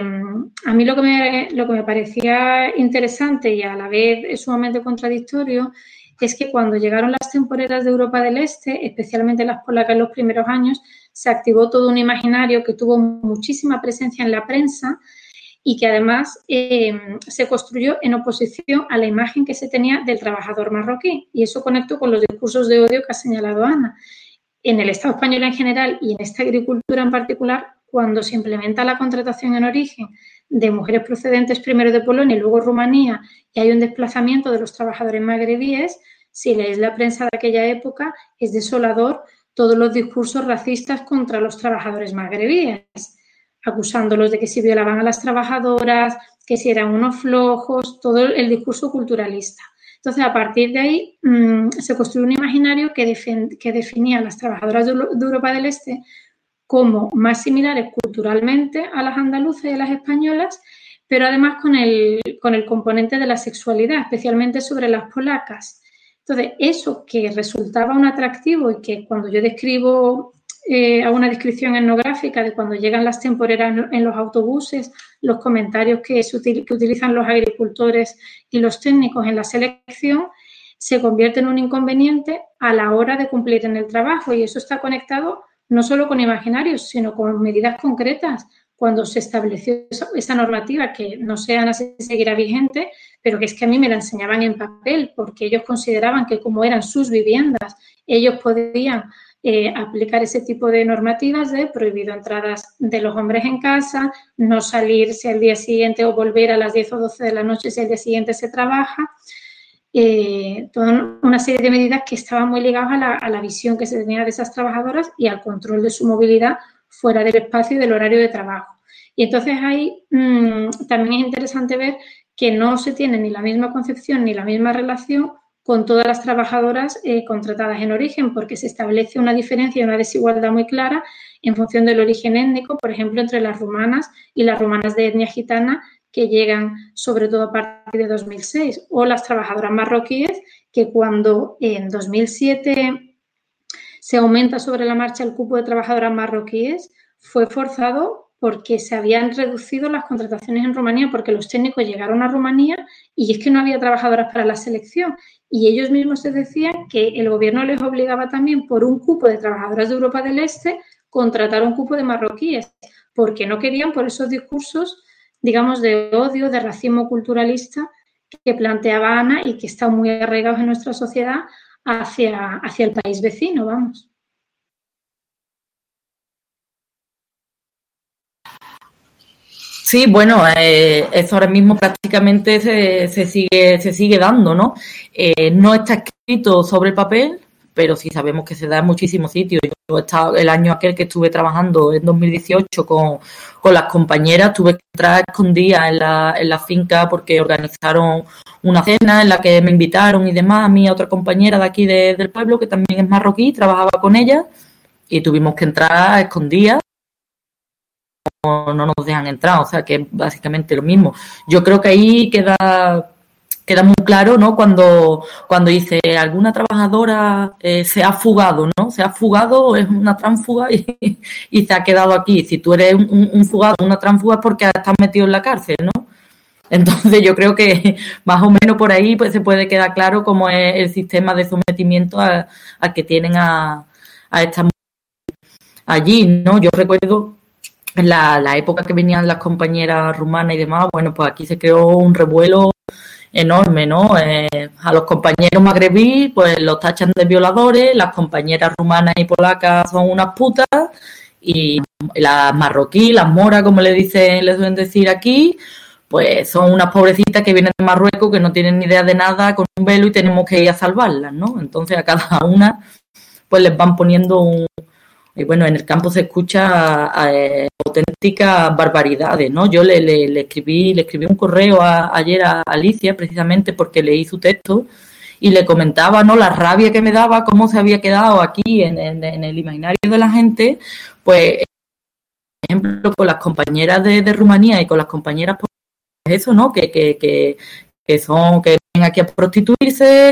a mí lo que me parecía interesante y a la vez sumamente contradictorio es que cuando llegaron las temporeras de Europa del Este, especialmente las polacas en los primeros años, se activó todo un imaginario que tuvo muchísima presencia en la prensa y que además se construyó en oposición a la imagen que se tenía del trabajador marroquí. Y eso conectó con los discursos de odio que ha señalado Ana. En el Estado español en general y en esta agricultura en particular, cuando se implementa la contratación en origen de mujeres procedentes primero de Polonia y luego Rumanía, y hay un desplazamiento de los trabajadores magrebíes, si lees la prensa de aquella época, es desolador todos los discursos racistas contra los trabajadores magrebíes, acusándolos de que si violaban a las trabajadoras, que si eran unos flojos, todo el discurso culturalista. Entonces, a partir de ahí se construyó un imaginario que definía a las trabajadoras de Europa del Este como más similares culturalmente a las andaluzas y a las españolas, pero además con el componente de la sexualidad, especialmente sobre las polacas. Entonces, eso que resultaba un atractivo y que cuando yo describo, hago una descripción etnográfica de cuando llegan las temporeras en los autobuses, los comentarios que utilizan los agricultores y los técnicos en la selección, se convierte en un inconveniente a la hora de cumplir en el trabajo, y eso está conectado no solo con imaginarios, sino con medidas concretas. Cuando se estableció esa normativa, que no sé, Ana, si seguirá vigente, pero que es que a mí me la enseñaban en papel, porque ellos consideraban que como eran sus viviendas, ellos podían aplicar ese tipo de normativas de prohibido entradas de los hombres en casa, no salirse al día siguiente o volver a las 10 o 12 de la noche si al día siguiente se trabaja. Toda una serie de medidas que estaban muy ligadas a la visión que se tenía de esas trabajadoras y al control de su movilidad fuera del espacio y del horario de trabajo. Y entonces ahí también es interesante ver que no se tiene ni la misma concepción ni la misma relación con todas las trabajadoras contratadas en origen, porque se establece una diferencia y una desigualdad muy clara en función del origen étnico, por ejemplo, entre las rumanas y las rumanas de etnia gitana, que llegan sobre todo a partir de 2006, o las trabajadoras marroquíes, que cuando en 2007 se aumenta sobre la marcha el cupo de trabajadoras marroquíes, fue forzado porque se habían reducido las contrataciones en Rumanía, porque los técnicos llegaron a Rumanía y es que no había trabajadoras para la selección. Y ellos mismos se decían que el gobierno les obligaba también, por un cupo de trabajadoras de Europa del Este, contratar un cupo de marroquíes, porque no querían, por esos discursos, digamos, de odio, de racismo culturalista que planteaba Ana y que están muy arraigados en nuestra sociedad hacia el país vecino, vamos. Sí, bueno, eso ahora mismo prácticamente se sigue dando, ¿no? No está escrito sobre el papel, pero sí sabemos que se da en muchísimos sitios. Yo he estado el año aquel que estuve trabajando en 2018 con las compañeras, tuve que entrar escondida en la finca porque organizaron una cena en la que me invitaron y demás, a mí, a otra compañera de aquí del pueblo que también es marroquí, trabajaba con ella y tuvimos que entrar escondidas. No nos dejan entrar, o sea que es básicamente lo mismo. Yo creo que ahí queda muy claro, ¿no? Cuando dice alguna trabajadora se ha fugado, ¿no? Se ha fugado, es una tránsfuga y se ha quedado aquí. Si tú eres un fugado, una tránsfuga es porque estás metido en la cárcel, ¿no? Entonces yo creo que más o menos por ahí pues se puede quedar claro cómo es el sistema de sometimiento al que tienen a estas allí, ¿no? Yo recuerdo en la época que venían las compañeras rumanas y demás, bueno, pues aquí se creó un revuelo enorme, ¿no? A los compañeros magrebíes pues los tachan de violadores, las compañeras rumanas y polacas son unas putas y las marroquíes, las moras, como les suelen decir aquí, pues son unas pobrecitas que vienen de Marruecos que no tienen ni idea de nada con un velo y tenemos que ir a salvarlas, ¿no? Entonces a cada una pues les van poniendo y bueno, en el campo se escucha auténticas barbaridades, ¿no? Yo le escribí un correo ayer a Alicia precisamente porque leí su texto y le comentaba, ¿no? La rabia que me daba, cómo se había quedado aquí en el imaginario de la gente, pues, por ejemplo, con las compañeras de Rumanía y con las compañeras, pues eso, ¿no? Que vienen aquí a prostituirse,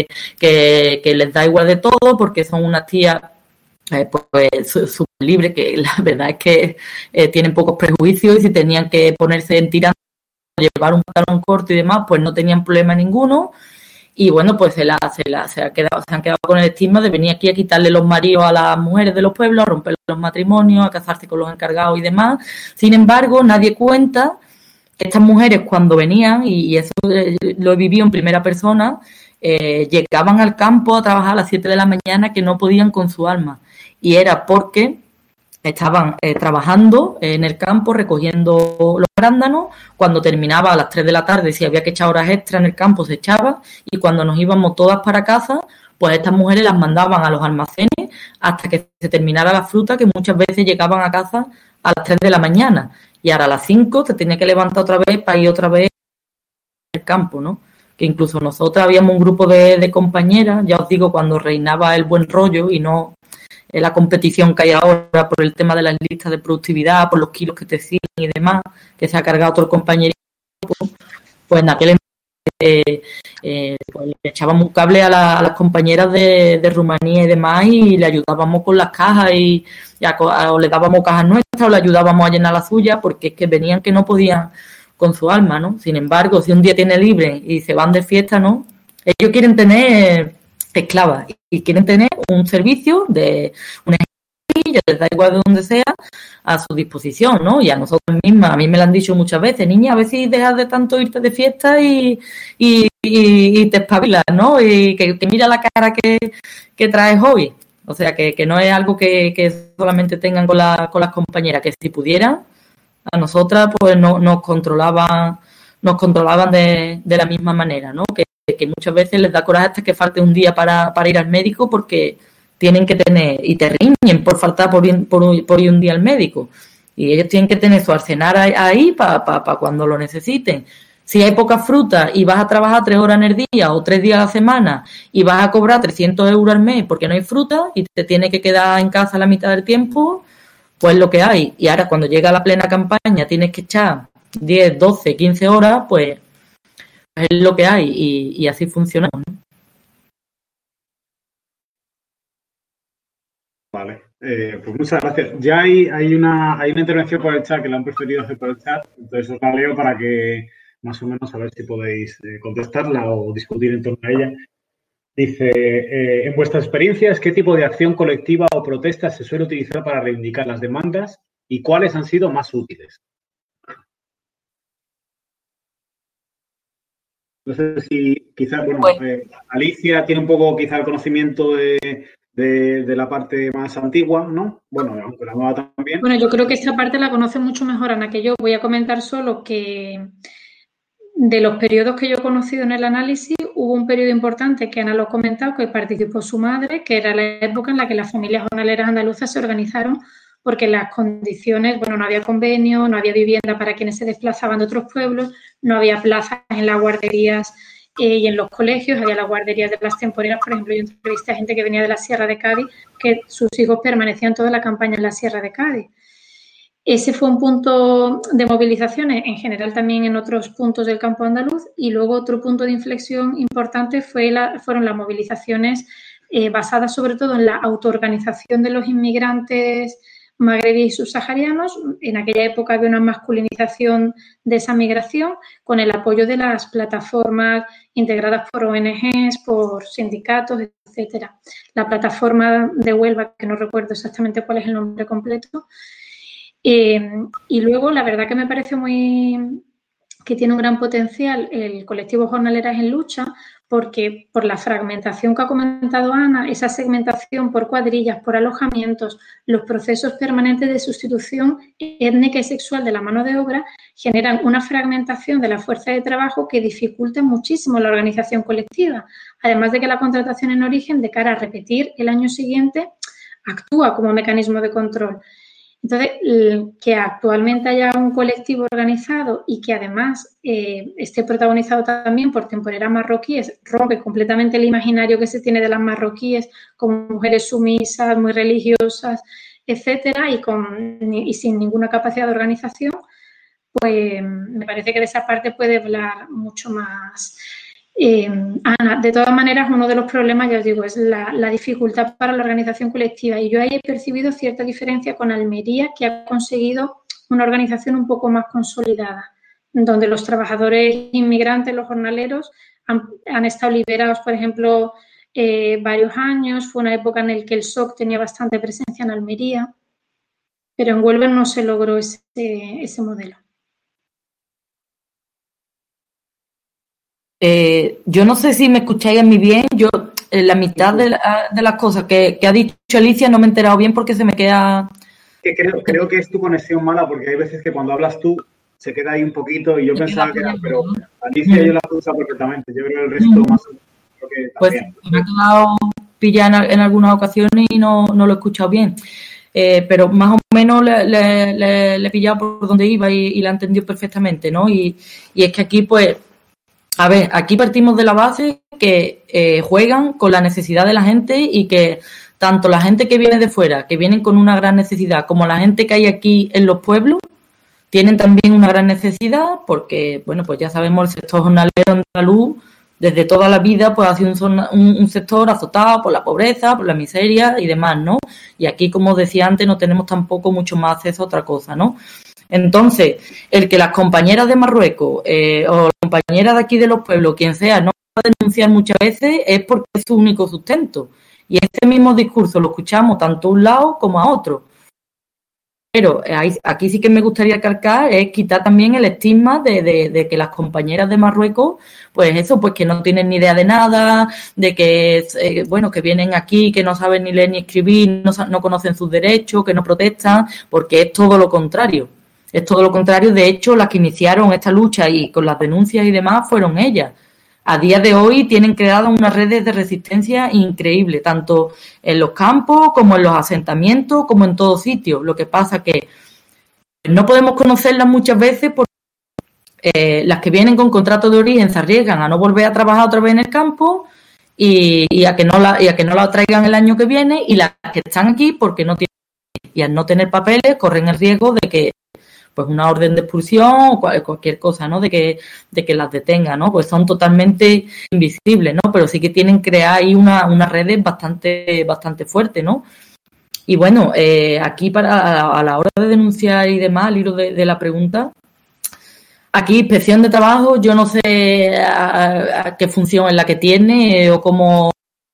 que les da igual de todo porque son unas tías pues súper libre, que la verdad es que tienen pocos prejuicios y si tenían que ponerse en tirante, llevar un pantalón corto y demás, pues no tenían problema ninguno. Y bueno, pues se han quedado con el estigma de venir aquí a quitarle los maridos a las mujeres de los pueblos, a romper los matrimonios, a casarse con los encargados y demás. Sin embargo, nadie cuenta que estas mujeres cuando venían, y eso lo he vivido en primera persona, llegaban al campo a trabajar a las 7 de la mañana que no podían con su alma. Y era porque estaban trabajando en el campo recogiendo los arándanos, cuando terminaba a las 3 de la tarde, si había que echar horas extra en el campo se echaba, y cuando nos íbamos todas para casa, pues estas mujeres las mandaban a los almacenes hasta que se terminara la fruta, que muchas veces llegaban a casa a las 3 de la mañana, y ahora a las 5 te tenía que levantar otra vez para ir otra vez al campo, ¿no? Que incluso nosotras habíamos un grupo de compañeras, ya os digo, cuando reinaba el buen rollo y no la competición que hay ahora por el tema de las listas de productividad, por los kilos que te siguen y demás, que se ha cargado otro compañero, pues en aquel pues le echábamos un cable a las compañeras de Rumanía y demás y le ayudábamos con las cajas o le dábamos cajas nuestras o le ayudábamos a llenar la suya porque es que venían que no podían con su alma, ¿no? Sin embargo, si un día tiene libre y se van de fiesta, ¿no? Ellos quieren tener esclavas y quieren tener un servicio de un ejército, les da igual de donde sea, a su disposición, ¿no? Y a nosotros mismas, a mí me lo han dicho muchas veces, niña, a ver si dejas de tanto irte de fiesta y te espabilas, ¿no? Y que mira la cara que traes hoy. O sea, que no es algo que solamente tengan con las compañeras, que si pudieran, a nosotras pues nos controlaban de la misma manera, ¿no? Que muchas veces les da coraje hasta que falte un día para ir al médico porque tienen que tener, y te riñen por faltar por ir un día al médico, y ellos tienen que tener su arsenal ahí para cuando lo necesiten. Si hay poca fruta y vas a trabajar 3 horas en el día o 3 días a la semana y vas a cobrar 300 euros al mes porque no hay fruta y te tienes que quedar en casa la mitad del tiempo, pues lo que hay. Y ahora cuando llega la plena campaña tienes que echar 10, 12, 15 horas, pues es lo que hay y así funciona, ¿no? Vale, pues muchas gracias. Ya hay una intervención por el chat que la han preferido hacer por el chat, entonces os la leo para que más o menos a ver si podéis contestarla o discutir en torno a ella. Dice, en vuestras experiencias, ¿qué tipo de acción colectiva o protesta se suele utilizar para reivindicar las demandas y cuáles han sido más útiles? No sé si quizás, Alicia tiene un poco quizá el conocimiento de la parte más antigua, ¿no? Bueno, aunque la nueva también. Bueno, yo creo que esta parte la conoce mucho mejor Ana que yo. Voy a comentar solo que de los periodos que yo he conocido en el análisis, hubo un periodo importante que Ana lo ha comentado, que participó su madre, que era la época en la que las familias jornaleras andaluzas se organizaron porque las condiciones, bueno, no había convenio, no había vivienda para quienes se desplazaban de otros pueblos, no había plazas en las guarderías y en los colegios, había las guarderías de las temporeras, por ejemplo, yo entrevisté a gente que venía de la Sierra de Cádiz, que sus hijos permanecían toda la campaña en la Sierra de Cádiz. Ese fue un punto de movilizaciones, en general también en otros puntos del campo andaluz, y luego otro punto de inflexión importante fueron las movilizaciones basadas sobre todo en la autoorganización de los inmigrantes magrebíes y subsaharianos. En aquella época había una masculinización de esa migración con el apoyo de las plataformas integradas por ONGs, por sindicatos, etcétera. La plataforma de Huelva, que no recuerdo exactamente cuál es el nombre completo. Y luego, la verdad que me parece que tiene un gran potencial el colectivo Jornaleras en Lucha, porque por la fragmentación que ha comentado Ana, esa segmentación por cuadrillas, por alojamientos, los procesos permanentes de sustitución étnica y sexual de la mano de obra generan una fragmentación de la fuerza de trabajo que dificulta muchísimo la organización colectiva, además de que la contratación en origen, de cara a repetir el año siguiente, actúa como mecanismo de control. Entonces, que actualmente haya un colectivo organizado y que además esté protagonizado también por temporeras marroquíes, rompe completamente el imaginario que se tiene de las marroquíes como mujeres sumisas, muy religiosas, etcétera, y sin ninguna capacidad de organización, pues me parece que de esa parte puede hablar mucho más Ana. De todas maneras, uno de los problemas, ya os digo, es la dificultad para la organización colectiva, y yo ahí he percibido cierta diferencia con Almería, que ha conseguido una organización un poco más consolidada, donde los trabajadores inmigrantes, los jornaleros, han estado liberados, por ejemplo, varios años. Fue una época en la que el SOC tenía bastante presencia en Almería, pero en Huelva no se logró ese modelo. Yo no sé si me escucháis a mí bien. Yo, la mitad de las cosas que ha dicho Alicia no me he enterado bien porque se me queda... Creo que es tu conexión mala, porque hay veces que cuando hablas tú se queda ahí un poquito y yo pensaba que era, pero Alicia yo la uso perfectamente. Yo creo que el resto más o menos creo que también. Pues me ha quedado pillada en algunas ocasiones y no lo he escuchado bien. Pero más o menos le he pillado por donde iba y la he entendido perfectamente, ¿no? Y es que aquí, pues, a ver, aquí partimos de la base que juegan con la necesidad de la gente, y que tanto la gente que viene de fuera, que vienen con una gran necesidad, como la gente que hay aquí en los pueblos, tienen también una gran necesidad, porque, bueno, pues ya sabemos, el sector jornalero andaluz desde toda la vida pues ha sido un sector azotado por la pobreza, por la miseria y demás, ¿no? Y aquí, como decía antes, no tenemos tampoco mucho más acceso a otra cosa, ¿no? Entonces, el que las compañeras de Marruecos o las compañeras de aquí de los pueblos, quien sea, no va a denunciar muchas veces es porque es su único sustento. Y este mismo discurso lo escuchamos tanto a un lado como a otro. Pero aquí sí que me gustaría calcar es quitar también el estigma de que las compañeras de Marruecos, pues eso, pues que no tienen ni idea de nada, de que, bueno, que vienen aquí, que no saben ni leer ni escribir, no conocen sus derechos, que no protestan, porque es todo lo contrario. Es todo lo contrario. De hecho, las que iniciaron esta lucha y con las denuncias y demás fueron ellas. A día de hoy tienen creadas unas redes de resistencia increíbles, tanto en los campos como en los asentamientos, como en todo sitio. Lo que pasa que no podemos conocerlas muchas veces porque las que vienen con contrato de origen se arriesgan a no volver a trabajar otra vez en el campo y a que no la traigan el año que viene, y las que están aquí porque no tienen, y al no tener papeles corren el riesgo de que pues una orden de expulsión o cualquier cosa, ¿no? De que las detengan, ¿no? Pues son totalmente invisibles, ¿no? Pero sí que tienen que crear ahí unas redes bastante fuertes, ¿no? Y bueno, aquí a la hora de denunciar y demás, al hilo de la pregunta, aquí inspección de trabajo, yo no sé a qué función es la que tiene o cómo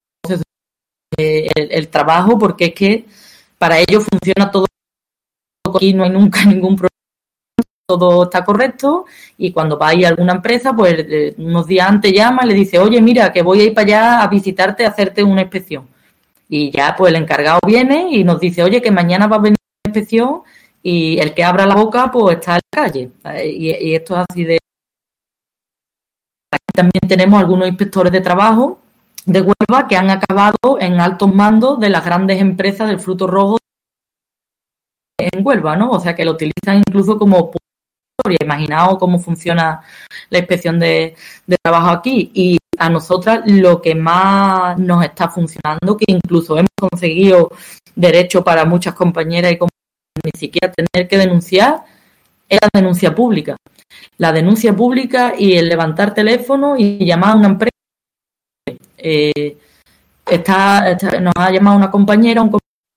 el trabajo, porque es que para ellos funciona todo, aquí no hay nunca ningún problema. Todo está correcto, y cuando va a ir a alguna empresa, pues unos días antes llama y le dice, oye, mira, que voy a ir para allá a visitarte, a hacerte una inspección. Y ya, pues el encargado viene y nos dice, oye, que mañana va a venir una inspección, y el que abra la boca, pues está en la calle. Y esto es así de... Aquí también tenemos algunos inspectores de trabajo de Huelva que han acabado en altos mandos de las grandes empresas del fruto rojo en Huelva, ¿no? O sea, que lo utilizan incluso como... Imaginaos cómo funciona la inspección de trabajo aquí. Y a nosotras lo que más nos está funcionando, que incluso hemos conseguido derecho para muchas compañeras y compañeros ni siquiera tener que denunciar, es la denuncia pública. La denuncia pública y el levantar teléfono y llamar a una empresa. Nos ha llamado una compañera, un compañero,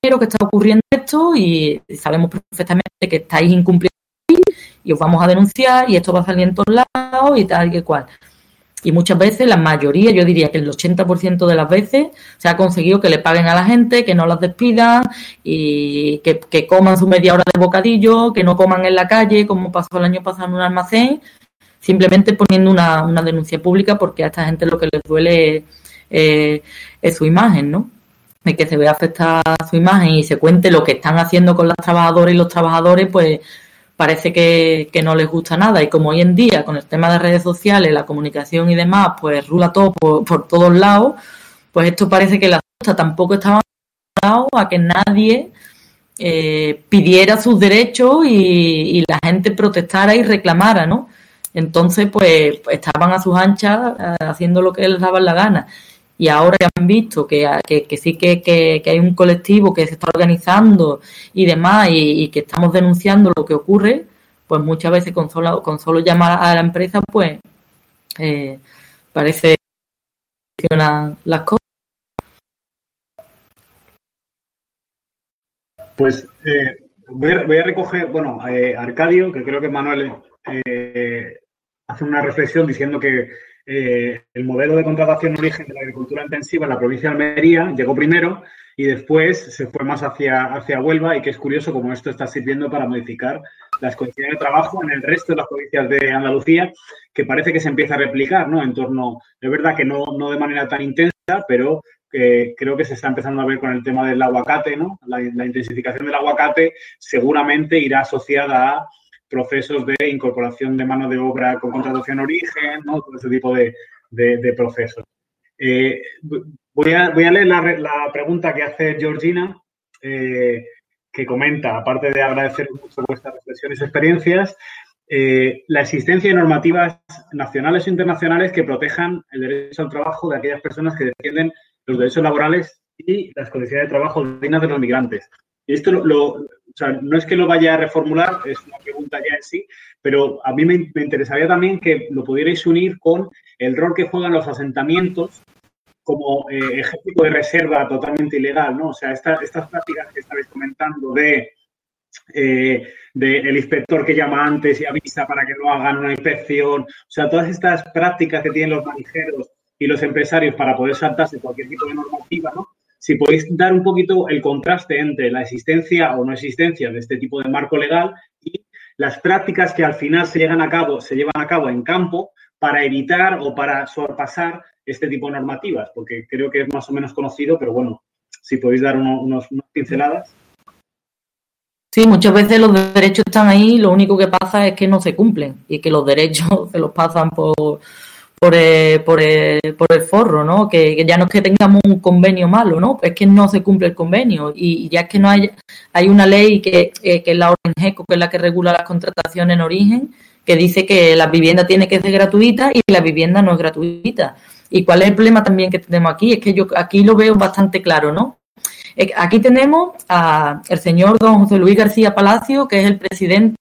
que está ocurriendo esto y sabemos perfectamente que estáis incumpliendo y os vamos a denunciar y esto va a salir en todos lados y tal y cual. Y muchas veces, la mayoría, yo diría que el 80% de las veces, se ha conseguido que le paguen a la gente, que no las despidan y que coman su media hora de bocadillo, que no coman en la calle, como pasó el año pasado en un almacén, simplemente poniendo una denuncia pública, porque a esta gente lo que les duele es su imagen, ¿no? De que se vea afectada su imagen y se cuente lo que están haciendo con las trabajadoras y los trabajadores, pues parece que no les gusta nada. Y como hoy en día, con el tema de redes sociales, la comunicación y demás, pues rula todo por todos lados, pues esto parece que la asusta. Tampoco estaban acostumbrados a que nadie pidiera sus derechos y la gente protestara y reclamara, ¿no? Entonces, pues estaban a sus anchas haciendo lo que les daba la gana. Y ahora que han visto que sí que hay un colectivo que se está organizando y demás y que estamos denunciando lo que ocurre, pues muchas veces con solo llamar a la empresa, pues parece que funcionan las cosas. Pues voy a recoger, bueno, Arcadio, que creo que Manuel hace una reflexión diciendo que el modelo de contratación en origen de la agricultura intensiva en la provincia de Almería llegó primero y después se fue más hacia Huelva, y que es curioso cómo esto está sirviendo para modificar las condiciones de trabajo en el resto de las provincias de Andalucía, que parece que se empieza a replicar, ¿no? En torno, es verdad que no de manera tan intensa, pero creo que se está empezando a ver con el tema del aguacate, ¿no? La intensificación del aguacate seguramente irá asociada a procesos de incorporación de mano de obra con contratación en origen, ¿no? Todo ese tipo de procesos. Voy a leer la pregunta que hace Georgina, que comenta, aparte de agradecer mucho vuestras reflexiones y experiencias, la existencia de normativas nacionales o internacionales que protejan el derecho al trabajo de aquellas personas que defienden los derechos laborales y las condiciones de trabajo dignas de los migrantes. Y esto o sea, no es que lo vaya a reformular, es una pregunta ya en sí, pero a mí me interesaría también que lo pudierais unir con el rol que juegan los asentamientos como ejército de reserva totalmente ilegal, ¿no? O sea, estas prácticas que estabais comentando de el inspector que llama antes y avisa para que no hagan una inspección, o sea, todas estas prácticas que tienen los manijeros y los empresarios para poder saltarse cualquier tipo de normativa, ¿no? Si podéis dar un poquito el contraste entre la existencia o no existencia de este tipo de marco legal y las prácticas que al final se llevan a cabo en campo para evitar o para sorpasar este tipo de normativas, porque creo que es más o menos conocido, pero bueno, si podéis dar unas pinceladas. Sí, muchas veces los derechos están ahí, lo único que pasa es que no se cumplen y que los derechos se los pasan por el forro, ¿no? Que ya no es que tengamos un convenio malo, ¿no? Es que no se cumple el convenio y ya es que no hay una ley que es la Orden GECO, que es la que regula las contrataciones en origen, que dice que la vivienda tiene que ser gratuita y la vivienda no es gratuita. ¿Y cuál es el problema también que tenemos aquí? Es que yo aquí lo veo bastante claro, ¿no? Aquí tenemos al señor don José Luis García Palacio, que es el presidente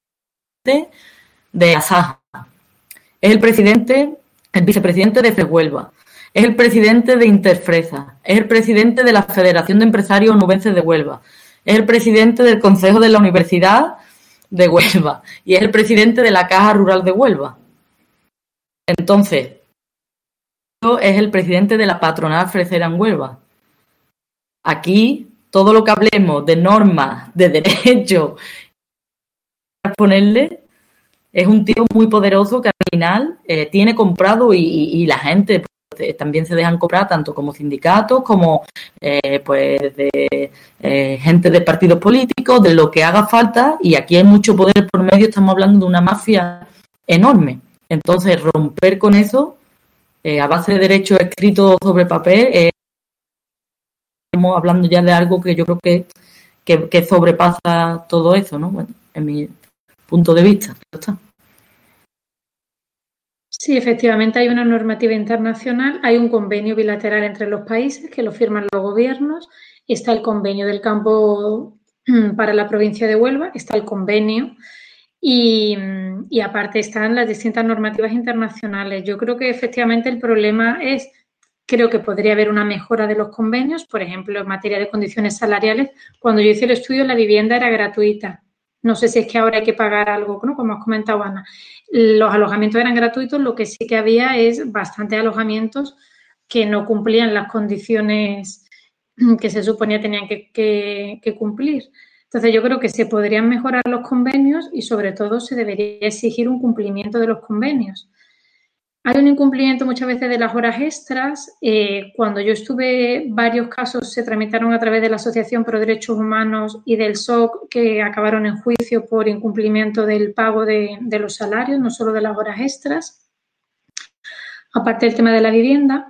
de ASAJA. Es el vicepresidente de Huelva. Es el presidente de Interfresa. Es el presidente de la Federación de Empresarios Onubenses de Huelva. Es el presidente del Consejo de la Universidad de Huelva. Y es el presidente de la Caja Rural de Huelva. Entonces, es el presidente de la patronal fresera en Huelva. Aquí, todo lo que hablemos de normas, de derechos, ponerle, es un tío muy poderoso que al final tiene comprado y la gente pues, también se dejan comprar, tanto como sindicatos, como pues de gente de partidos políticos, de lo que haga falta, y aquí hay mucho poder por medio, estamos hablando de una mafia enorme. Entonces, romper con eso, a base de derechos escritos sobre papel, estamos hablando ya de algo que yo creo que sobrepasa todo eso, ¿no? Bueno, en mi punto de vista. ¿Está? Sí, efectivamente hay una normativa internacional, hay un convenio bilateral entre los países que lo firman los gobiernos, está el convenio del campo para la provincia de Huelva, está el convenio y aparte están las distintas normativas internacionales. Yo creo que efectivamente el problema es Creo que podría haber una mejora de los convenios, por ejemplo, en materia de condiciones salariales. Cuando yo hice el estudio, la vivienda era gratuita. No sé si es que ahora hay que pagar algo, ¿no? Como has comentado, Ana. Los alojamientos eran gratuitos, lo que sí que había es bastantes alojamientos que no cumplían las condiciones que se suponía tenían que cumplir. Entonces, yo creo que se podrían mejorar los convenios y, sobre todo, se debería exigir un cumplimiento de los convenios. Hay un incumplimiento muchas veces de las horas extras. Cuando yo estuve, varios casos se tramitaron a través de la Asociación Pro Derechos Humanos y del SOC, que acabaron en juicio por incumplimiento del pago de los salarios, no solo de las horas extras, aparte del tema de la vivienda.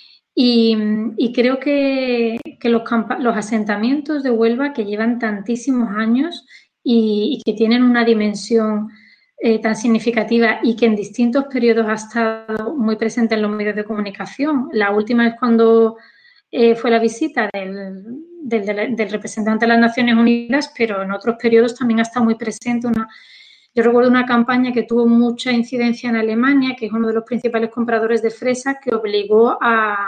Y creo que los asentamientos de Huelva, que llevan tantísimos años y que tienen una dimensión tan significativa y que en distintos periodos ha estado muy presente en los medios de comunicación. La última vez cuando fue la visita del representante de las Naciones Unidas, pero en otros periodos también ha estado muy presente. Yo recuerdo una campaña que tuvo mucha incidencia en Alemania, que es uno de los principales compradores de fresas, que obligó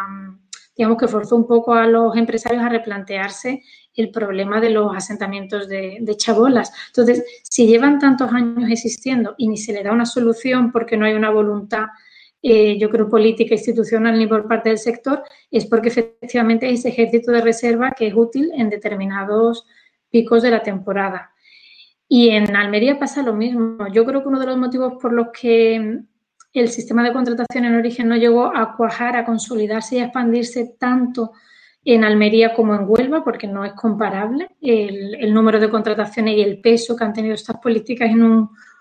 que forzó un poco a los empresarios a replantearse el problema de los asentamientos de chabolas. Entonces, si llevan tantos años existiendo y ni se le da una solución porque no hay una voluntad, yo creo, política, institucional ni por parte del sector, es porque efectivamente es ese ejército de reserva que es útil en determinados picos de la temporada. Y en Almería pasa lo mismo. Yo creo que uno de los motivos por los que el sistema de contratación en origen no llegó a cuajar, a consolidarse y a expandirse tanto en Almería como en Huelva, porque no es comparable el número de contrataciones y el peso que han tenido estas políticas en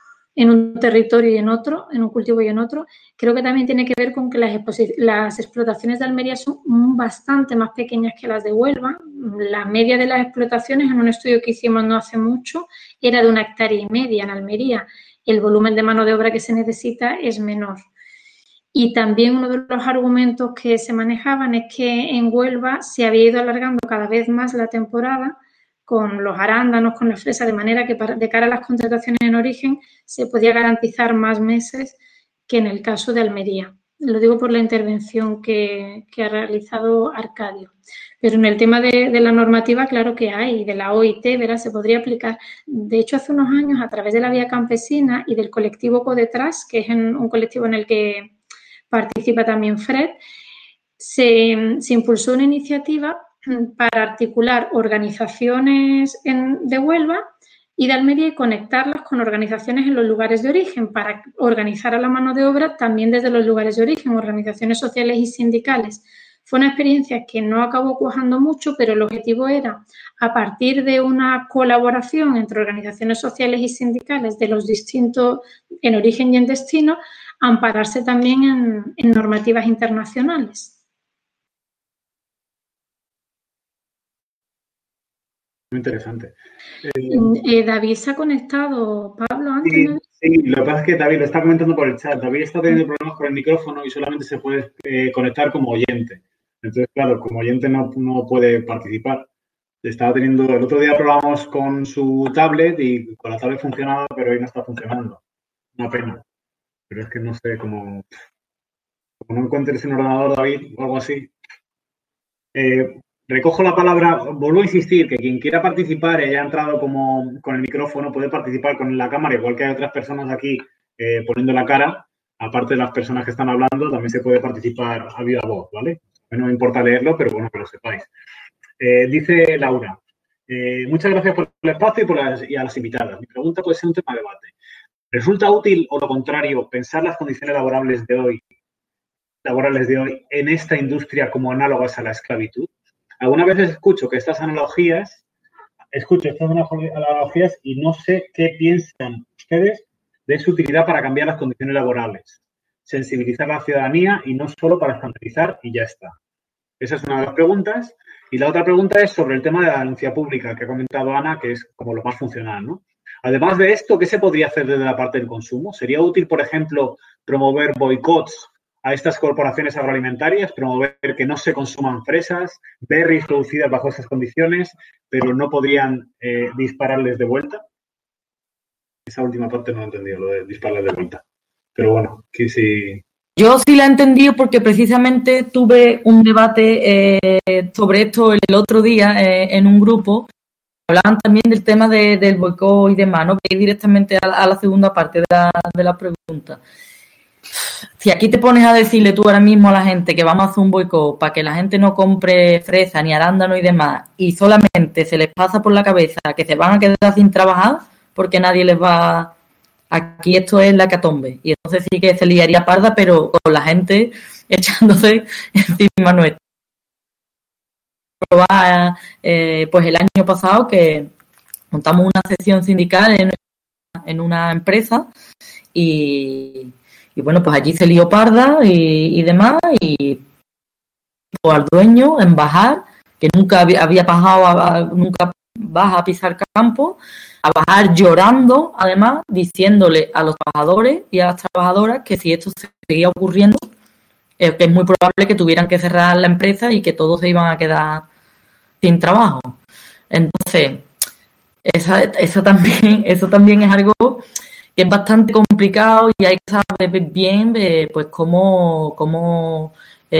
un territorio y en otro, en un cultivo y en otro. Creo que también tiene que ver con que las explotaciones de Almería son bastante más pequeñas que las de Huelva. La media de las explotaciones, en un estudio que hicimos no hace mucho, era de 1,5 hectáreas en Almería. El volumen de mano de obra que se necesita es menor. Y también uno de los argumentos que se manejaban es que en Huelva se había ido alargando cada vez más la temporada con los arándanos, con la fresa, de manera que de cara a las contrataciones en origen se podía garantizar más meses que en el caso de Almería. Lo digo por la intervención que ha realizado Arcadio. Pero en el tema de la normativa, claro que hay, de la OIT, ¿verdad? Se podría aplicar. De hecho, hace unos años, a través de la Vía Campesina y del colectivo Codetras, que es un colectivo en el que participa también Fred, se impulsó una iniciativa para articular organizaciones de Huelva y de Almería y conectarlas con organizaciones en los lugares de origen para organizar a la mano de obra también desde los lugares de origen, organizaciones sociales y sindicales. Fue una experiencia que no acabó cuajando mucho, pero el objetivo era, a partir de una colaboración entre organizaciones sociales y sindicales de los distintos, en origen y en destino, ampararse también en normativas internacionales. Muy interesante. David se ha conectado, Pablo, antes. Sí, lo que pasa es que David lo está comentando por el chat. David está teniendo problemas con el micrófono y solamente se puede conectar como oyente. Entonces, claro, como oyente no puede participar. El otro día probamos con su tablet y con la tablet funcionaba, pero hoy no está funcionando. Una pena. Pero es que no sé cómo no encuentres un ordenador, David, o algo así. Recojo la palabra, vuelvo a insistir que quien quiera participar y haya entrado como con el micrófono puede participar con la cámara, igual que hay otras personas aquí poniendo la cara, aparte de las personas que están hablando, también se puede participar a viva voz, ¿vale? No me importa leerlo, pero bueno, que lo sepáis. Dice Laura, muchas gracias por el espacio y a las invitadas. Mi pregunta puede ser un tema de debate. ¿Resulta útil o lo contrario pensar las condiciones laborales de hoy en esta industria como análogas a la esclavitud? Algunas veces escucho estas analogías y no sé qué piensan ustedes de su utilidad para cambiar las condiciones laborales, sensibilizar a la ciudadanía y no solo para estandarizar y ya está. Esa es una de las preguntas. Y la otra pregunta es sobre el tema de la denuncia pública que ha comentado Ana, que es como lo más funcional, ¿no? Además de esto, ¿qué se podría hacer desde la parte del consumo? ¿Sería útil, por ejemplo, promover boicots a estas corporaciones agroalimentarias, promover que no se consuman fresas, berries producidas bajo esas condiciones, pero no podrían dispararles de vuelta? Esa última parte no lo he entendido, lo de dispararles de vuelta. Pero bueno, que sí. Yo sí la he entendido porque precisamente tuve un debate sobre esto el otro día en un grupo. Hablaban también del tema del boicot y demás, ¿no? Voy a ir directamente a la segunda parte de la pregunta. Si aquí te pones a decirle tú ahora mismo a la gente que vamos a hacer un boicot para que la gente no compre fresa ni arándano y demás, y solamente se les pasa por la cabeza que se van a quedar sin trabajar porque nadie les va... Aquí esto es la hecatombe. Y entonces sí que se liaría parda, pero con la gente echándose encima nuestra. Pues el año pasado que montamos una sesión sindical en una empresa y bueno, pues allí se lió parda y demás, y al dueño en bajar, que nunca había bajado, nunca baja a pisar campo, a bajar llorando, además, diciéndole a los trabajadores y a las trabajadoras que si esto seguía ocurriendo, que es muy probable que tuvieran que cerrar la empresa y que todos se iban a quedar sin trabajo. Entonces, eso también es algo que es bastante complicado y hay que saber bien pues cómo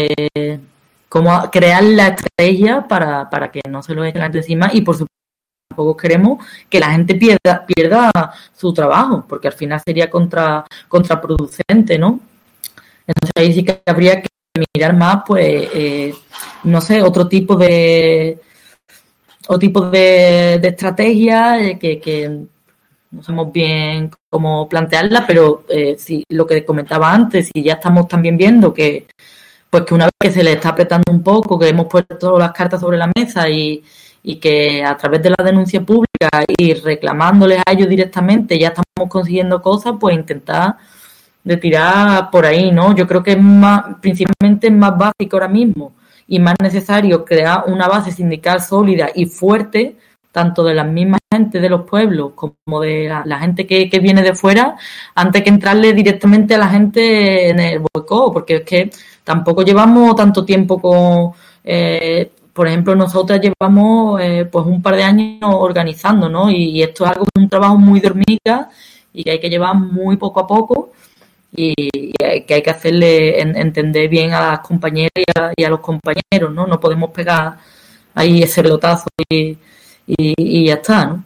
crear la estrategia para que no se lo echen encima, y por supuesto tampoco queremos que la gente pierda su trabajo, porque al final sería contraproducente, ¿no? Entonces ahí sí que habría que mirar más, pues, no sé, otro tipo de estrategia que no sabemos bien cómo plantearla, pero si lo que comentaba antes, si ya estamos también viendo que una vez que se le está apretando un poco, que hemos puesto las cartas sobre la mesa y que a través de la denuncia pública y reclamándoles a ellos directamente ya estamos consiguiendo cosas, pues intentar de tirar por ahí, ¿no? Yo creo que principalmente es más básico ahora mismo y más necesario crear una base sindical sólida y fuerte, tanto de las mismas gente de los pueblos como de la gente que viene de fuera, antes que entrarle directamente a la gente en el boicot, porque es que tampoco llevamos tanto tiempo con... por ejemplo, nosotras llevamos pues un par de años organizando, ¿no? Y esto es un trabajo muy de hormiga y que hay que llevar muy poco a poco y que hay que hacerle entender bien a las compañeras y a los compañeros, ¿no? No podemos pegar ahí ese pelotazo y ya está, ¿no?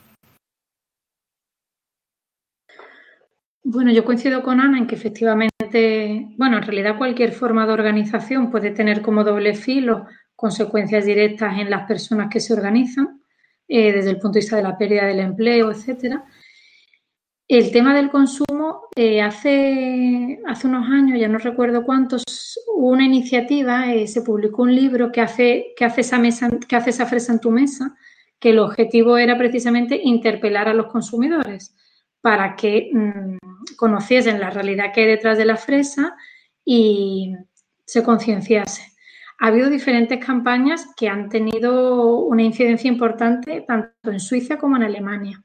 Bueno, yo coincido con Ana en que efectivamente, bueno, en realidad cualquier forma de organización puede tener como doble filo consecuencias directas en las personas que se organizan, desde el punto de vista de la pérdida del empleo, etcétera. El tema del consumo, hace unos años, ya no recuerdo cuántos, hubo una iniciativa, se publicó un libro que hace esa fresa en tu mesa, que el objetivo era precisamente interpelar a los consumidores para que conociesen la realidad que hay detrás de la fresa y se concienciase. Ha habido diferentes campañas que han tenido una incidencia importante tanto en Suiza como en Alemania.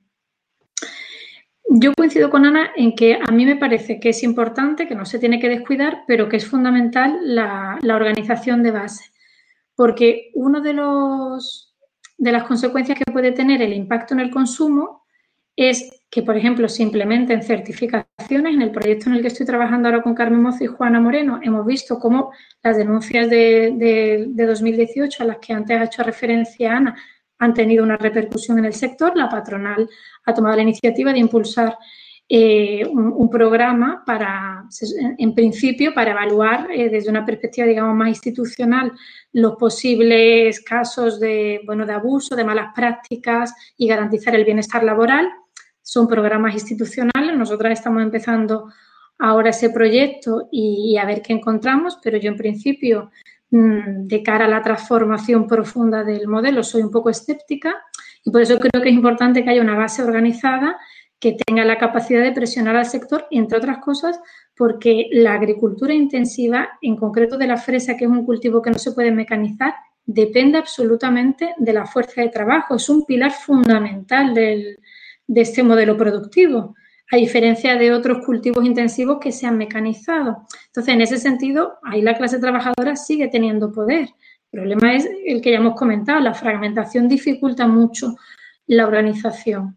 Yo coincido con Ana en que a mí me parece que es importante, que no se tiene que descuidar, pero que es fundamental la organización de base, porque uno de las consecuencias que puede tener el impacto en el consumo es que, por ejemplo, se implementen certificaciones. En el proyecto en el que estoy trabajando ahora con Carmen Mozo y Juana Moreno, hemos visto cómo las denuncias de 2018 a las que antes ha hecho referencia Ana han tenido una repercusión en el sector. La patronal ha tomado la iniciativa de impulsar un programa en principio, para evaluar desde una perspectiva, digamos, más institucional los posibles casos de abuso, de malas prácticas y garantizar el bienestar laboral. Son programas institucionales. Nosotras estamos empezando ahora ese proyecto y a ver qué encontramos, pero yo en principio, de cara a la transformación profunda del modelo, soy un poco escéptica y por eso creo que es importante que haya una base organizada que tenga la capacidad de presionar al sector, entre otras cosas, porque la agricultura intensiva, en concreto de la fresa, que es un cultivo que no se puede mecanizar, depende absolutamente de la fuerza de trabajo. Es un pilar fundamental de este modelo productivo, a diferencia de otros cultivos intensivos que se han mecanizado. Entonces, en ese sentido, ahí la clase trabajadora sigue teniendo poder. El problema es el que ya hemos comentado, la fragmentación dificulta mucho la organización.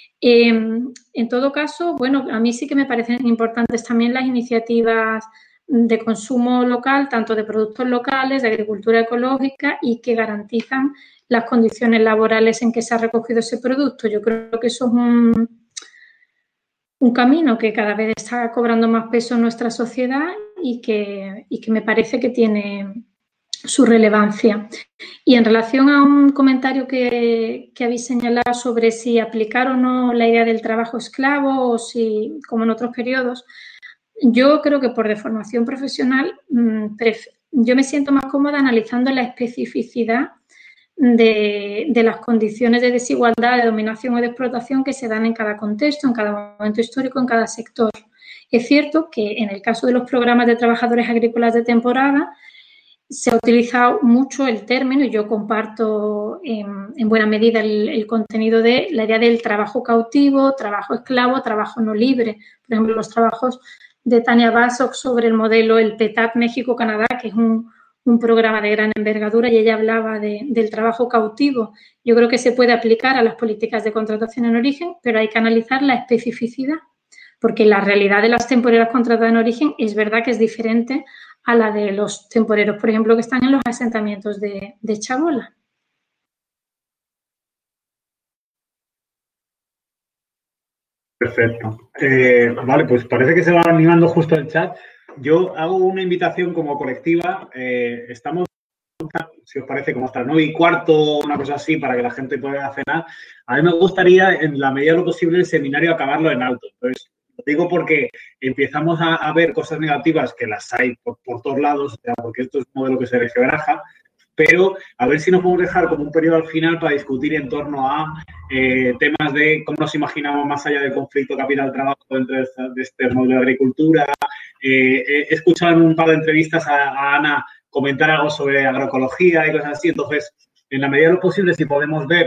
En todo caso, bueno, a mí sí que me parecen importantes también las iniciativas de consumo local, tanto de productos locales, de agricultura ecológica y que garantizan las condiciones laborales en que se ha recogido ese producto. Yo creo que eso es un camino que cada vez está cobrando más peso en nuestra sociedad y que me parece que tiene su relevancia. Y en relación a un comentario que habéis señalado sobre si aplicar o no la idea del trabajo esclavo o si, como en otros periodos, yo creo que por deformación profesional yo me siento más cómoda analizando la especificidad de las condiciones de desigualdad, de dominación o de explotación que se dan en cada contexto, en cada momento histórico, en cada sector. Es cierto que en el caso de los programas de trabajadores agrícolas de temporada se ha utilizado mucho el término, y yo comparto en buena medida el contenido de la idea del trabajo cautivo, trabajo esclavo, trabajo no libre. Por ejemplo, los trabajos de Tania Basok sobre el modelo, el PETAT México-Canadá, que es un programa de gran envergadura, y ella hablaba del trabajo cautivo. Yo creo que se puede aplicar a las políticas de contratación en origen, pero hay que analizar la especificidad, porque la realidad de las temporeras contratadas en origen es verdad que es diferente a la de los temporeros, por ejemplo, que están en los asentamientos de chabola. Perfecto. Vale, pues parece que se va animando justo el chat. Yo hago una invitación como colectiva. Estamos, si os parece, como hasta las 9:15, una cosa así, para que la gente pueda cenar. A mí me gustaría, en la medida de lo posible, el seminario acabarlo en alto. Entonces, lo digo porque empezamos a ver cosas negativas, que las hay por todos lados, porque esto es un modelo que se resquebraja, pero a ver si nos podemos dejar como un periodo al final para discutir en torno a temas de cómo nos imaginamos más allá del conflicto capital-trabajo dentro de este modelo de agricultura. He escuchado en un par de entrevistas a Ana comentar algo sobre agroecología y cosas así. Entonces, en la medida de lo posible, si podemos ver,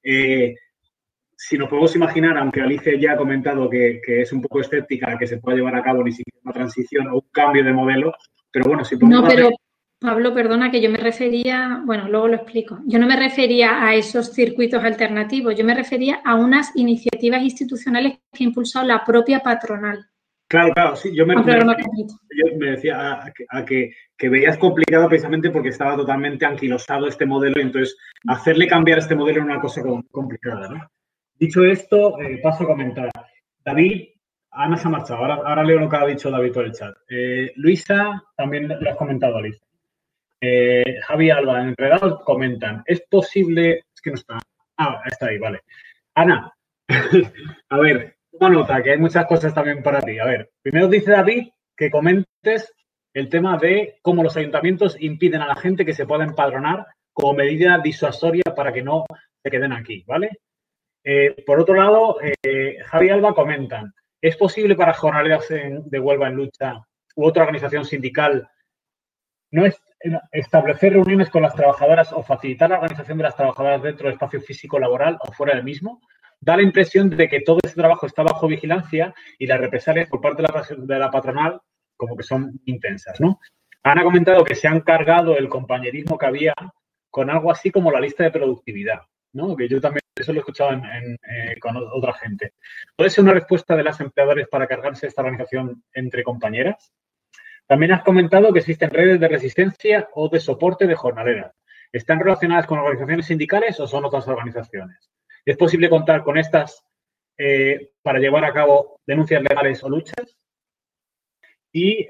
si nos podemos imaginar, aunque Alicia ya ha comentado que es un poco escéptica que se pueda llevar a cabo ni siquiera una transición o un cambio de modelo, pero bueno, si podemos... No, pero Pablo, perdona, que yo me refería, bueno, luego lo explico. Yo no me refería a esos circuitos alternativos, yo me refería a unas iniciativas institucionales que ha impulsado la propia patronal. Claro, sí, yo me decía a que veías complicado precisamente porque estaba totalmente anquilosado este modelo, y entonces hacerle cambiar este modelo era una cosa complicada, ¿no? Dicho esto, paso a comentar. David, Ana se ha marchado, ahora leo lo que ha dicho David por el chat. Luisa, también lo has comentado, Alicia. Javi Alba, en Enredados comentan, ¿es posible? Es que no está. Está ahí, vale. Ana, a ver, toma nota, que hay muchas cosas también para ti. A ver, primero dice David que comentes el tema de cómo los ayuntamientos impiden a la gente que se pueda empadronar como medida disuasoria para que no se queden aquí, ¿vale? Por otro lado, Javi Alba comentan, ¿es posible para jornaleros de Huelva en Lucha u otra organización sindical no es establecer reuniones con las trabajadoras o facilitar la organización de las trabajadoras dentro del espacio físico laboral o fuera del mismo? Da la impresión de que todo ese trabajo está bajo vigilancia y las represalias por parte de la patronal como que son intensas, ¿no? Han comentado que se han cargado el compañerismo que había con algo así como la lista de productividad, ¿no? Que yo también eso lo he escuchado con otra gente. ¿Puede ser una respuesta de las empleadores para cargarse esta organización entre compañeras? También has comentado que existen redes de resistencia o de soporte de jornaleras. ¿Están relacionadas con organizaciones sindicales o son otras organizaciones? ¿Es posible contar con estas para llevar a cabo denuncias legales o luchas? Y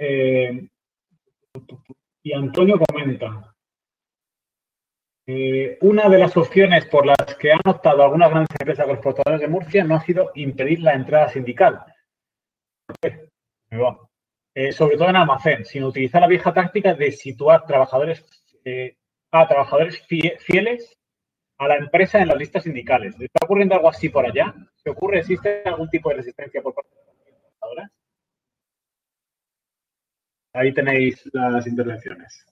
Antonio comenta, una de las opciones por las que han optado algunas grandes empresas agroexportadoras de Murcia no ha sido impedir la entrada sindical. Sobre todo en almacén, sino utilizar la vieja táctica de situar trabajadores fieles a la empresa en las listas sindicales. ¿Está ocurriendo algo así por allá? ¿Qué ocurre? ¿Existe algún tipo de resistencia por parte de las trabajadoras? Ahí tenéis las intervenciones.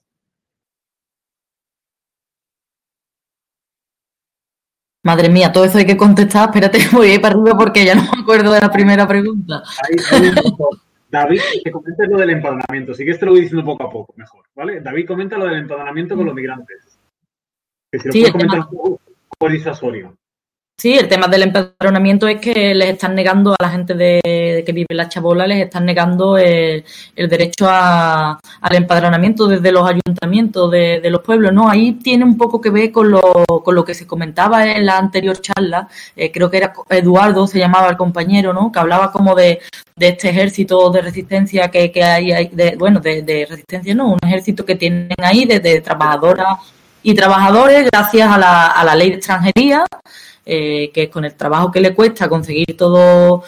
Madre mía, todo eso hay que contestar. Espérate, voy a ir para arriba porque ya no me acuerdo de la primera pregunta. David, que comentes lo del empadronamiento. Sí que te lo voy diciendo poco a poco, mejor, ¿vale? David comenta lo del empadronamiento con los migrantes. Que si lo puedes comentar un poco disuasorio. Sí, el tema del empadronamiento es que les están negando a la gente que vive en la chabola, les están negando el derecho al empadronamiento desde los ayuntamientos de los pueblos, ¿no? Ahí tiene un poco que ver con lo que se comentaba en la anterior charla, creo que era Eduardo, se llamaba el compañero, ¿no? Que hablaba como de este ejército de resistencia que hay de resistencia, ¿no? Un ejército que tienen ahí de trabajadoras y trabajadores gracias a la ley de extranjería, que es con el trabajo que le cuesta conseguir todos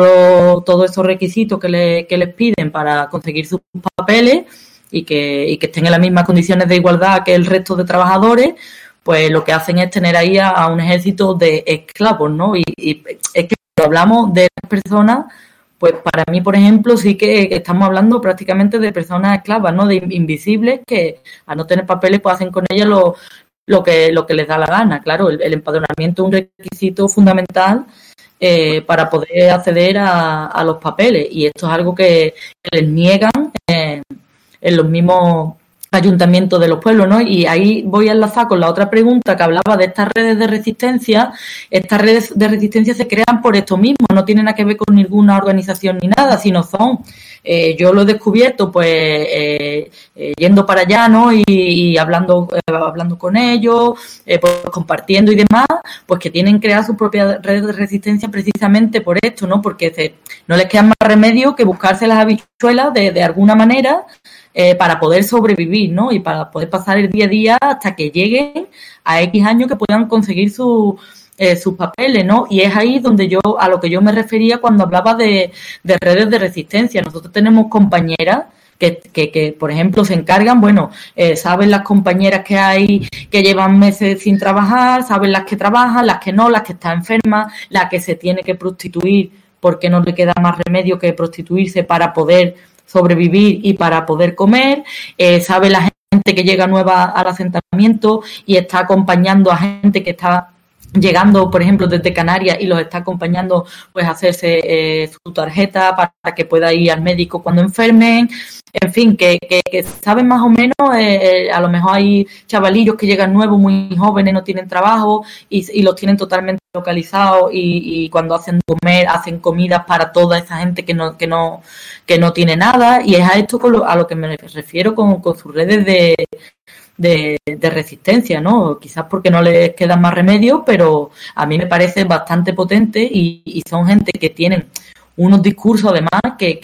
esos requisitos que les piden para conseguir sus papeles y que estén en las mismas condiciones de igualdad que el resto de trabajadores, pues lo que hacen es tener ahí a un ejército de esclavos, ¿no? Y es que cuando hablamos de personas, pues para mí, por ejemplo, sí que estamos hablando prácticamente de personas esclavas, ¿no? De invisibles que al no tener papeles pues hacen con ellas lo que les da la gana. Claro, el empadronamiento es un requisito fundamental para poder acceder a los papeles, y esto es algo que les niegan en los mismos ayuntamientos de los pueblos, ¿no? Y ahí voy a enlazar con la otra pregunta que hablaba de estas redes de resistencia. Estas redes de resistencia se crean por esto mismo, no tienen nada que ver con ninguna organización ni nada, sino son, yo lo he descubierto pues yendo para allá, ¿no? Y hablando con ellos, pues compartiendo y demás, pues que tienen creada su propia red de resistencia precisamente por esto, ¿no? Porque no les queda más remedio que buscarse las habichuelas de alguna manera para poder sobrevivir, ¿no? Y para poder pasar el día a día hasta que lleguen a X años que puedan conseguir sus papeles, ¿no? Y es ahí donde a lo que yo me refería cuando hablaba de redes de resistencia. Nosotros tenemos compañeras que por ejemplo, se encargan, saben las compañeras que hay que llevan meses sin trabajar, saben las que trabajan, las que no, las que están enfermas, la que se tiene que prostituir porque no le queda más remedio que prostituirse para poder sobrevivir y para poder comer, sabe la gente que llega nueva al asentamiento y está acompañando a gente que está llegando, por ejemplo, desde Canarias, y los está acompañando pues a hacerse su tarjeta para que pueda ir al médico cuando enfermen. En fin, que saben más o menos, a lo mejor hay chavalillos que llegan nuevos, muy jóvenes, no tienen trabajo y los tienen totalmente localizados, y cuando hacen comer, hacen comidas para toda esa gente que no tiene nada, y es a esto a lo que me refiero con sus redes de resistencia, ¿no? Quizás porque no les queda más remedio, pero a mí me parece bastante potente, y son gente que tienen unos discursos además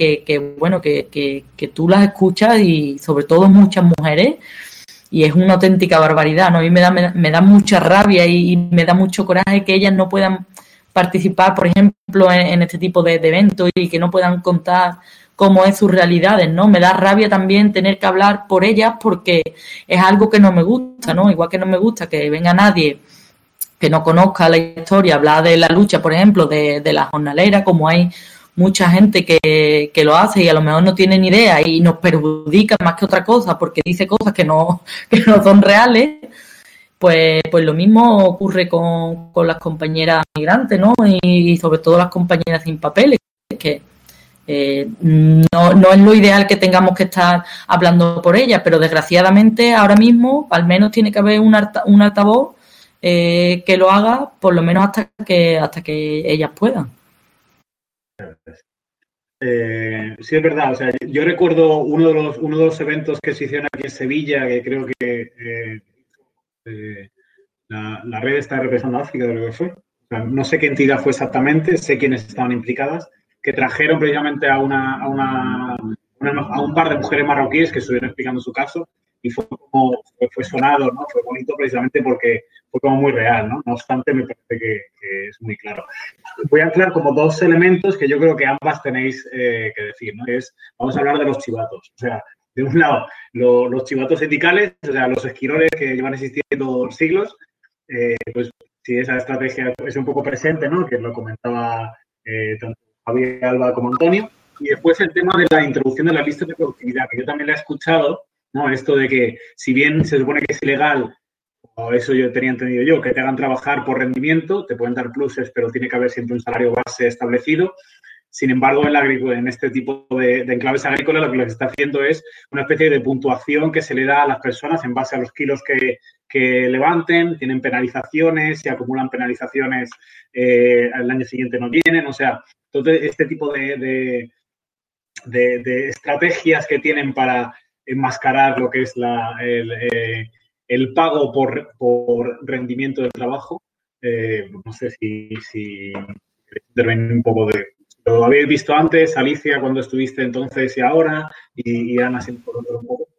que tú las escuchas, y sobre todo muchas mujeres, y es una auténtica barbaridad, ¿no? A mí me da mucha rabia y me da mucho coraje que ellas no puedan participar, por ejemplo, en este tipo de eventos, y que no puedan contar cómo es sus realidades, ¿no? Me da rabia también tener que hablar por ellas, porque es algo que no me gusta, ¿no? Igual que no me gusta que venga nadie que no conozca la historia, hablar de la lucha, por ejemplo, de la jornalera, como hay mucha gente que lo hace y a lo mejor no tiene ni idea y nos perjudica más que otra cosa porque dice cosas que no son reales. Pues lo mismo ocurre con las compañeras migrantes, ¿no? Y sobre todo las compañeras sin papeles, que no es lo ideal que tengamos que estar hablando por ellas, pero desgraciadamente ahora mismo al menos tiene que haber un altavoz que lo haga, por lo menos hasta que ellas puedan. Sí, es verdad. O sea, yo recuerdo uno de los eventos que se hicieron aquí en Sevilla, que creo que la red está representando África, de lo que fue. O sea, no sé qué entidad fue exactamente, sé quiénes estaban implicadas, que trajeron precisamente a un par de mujeres marroquíes que estuvieron explicando su caso, y fue sonado, ¿no? Fue bonito precisamente porque fue como muy real, ¿no? No obstante, me parece que es muy claro. Voy a aclarar como dos elementos que yo creo que ambas tenéis que decir, ¿no? Vamos a hablar de los chivatos. O sea, de un lado, los chivatos sindicales, o sea, los esquiroles que llevan existiendo siglos, pues si esa estrategia es un poco presente, ¿no? Que lo comentaba tanto Javier Alba como Antonio. Y después el tema de la introducción de la lista de productividad, que yo también la he escuchado, ¿no? Esto de que si bien se supone que es ilegal, o eso yo tenía entendido yo, que te hagan trabajar por rendimiento, te pueden dar pluses, pero tiene que haber siempre un salario base establecido. Sin embargo, en este tipo de enclaves agrícolas lo que les está haciendo es una especie de puntuación que se le da a las personas en base a los kilos que levanten, tienen penalizaciones, se acumulan penalizaciones, al año siguiente no vienen, o sea, todo este tipo de estrategias que tienen para enmascarar lo que es el pago por rendimiento del trabajo. No sé si intervenir un poco de... Lo habéis visto antes, Alicia, cuando estuviste entonces y ahora, y Ana, si por otro un poco.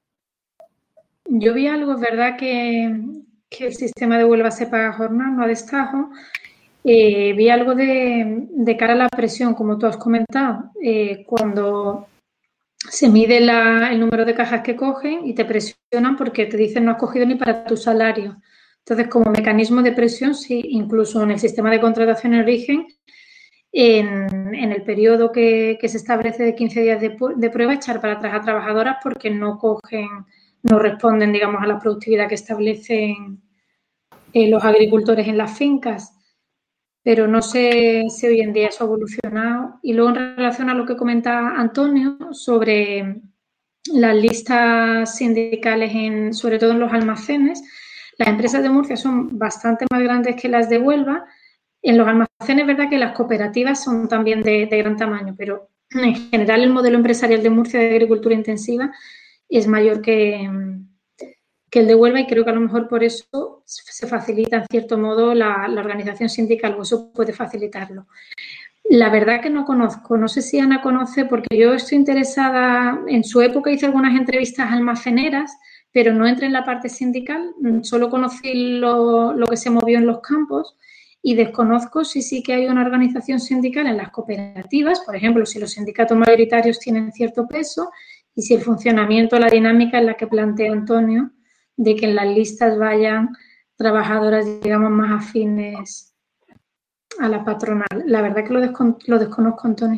Yo vi algo, es verdad que el sistema de Huelva se paga jornal, no a destajo. Vi algo de cara a la presión, como tú has comentado, cuando se mide el número de cajas que cogen y te presionan porque te dicen no has cogido ni para tu salario. Entonces, como mecanismo de presión, sí, incluso en el sistema de contratación en origen, en el periodo que se establece de 15 días de prueba, echar para atrás a trabajadoras porque no responden, digamos, a la productividad que establecen los agricultores en las fincas. Pero no sé si hoy en día eso ha evolucionado. Y luego, en relación a lo que comenta Antonio sobre las listas sindicales, sobre todo en los almacenes, las empresas de Murcia son bastante más grandes que las de Huelva. En los almacenes es verdad que las cooperativas son también de gran tamaño, pero en general el modelo empresarial de Murcia de agricultura intensiva es mayor que el de Huelva, y creo que a lo mejor por eso se facilita en cierto modo la organización sindical, o eso puede facilitarlo. La verdad que no conozco, no sé si Ana conoce, porque yo estoy interesada, en su época hice algunas entrevistas almaceneras, pero no entré en la parte sindical, solo conocí lo que se movió en los campos y desconozco si sí que hay una organización sindical en las cooperativas, por ejemplo, si los sindicatos mayoritarios tienen cierto peso y si el funcionamiento, la dinámica en la que plantea Antonio, de que en las listas vayan trabajadoras, digamos, más afines a la patronal. La verdad que lo desconozco, Antonio.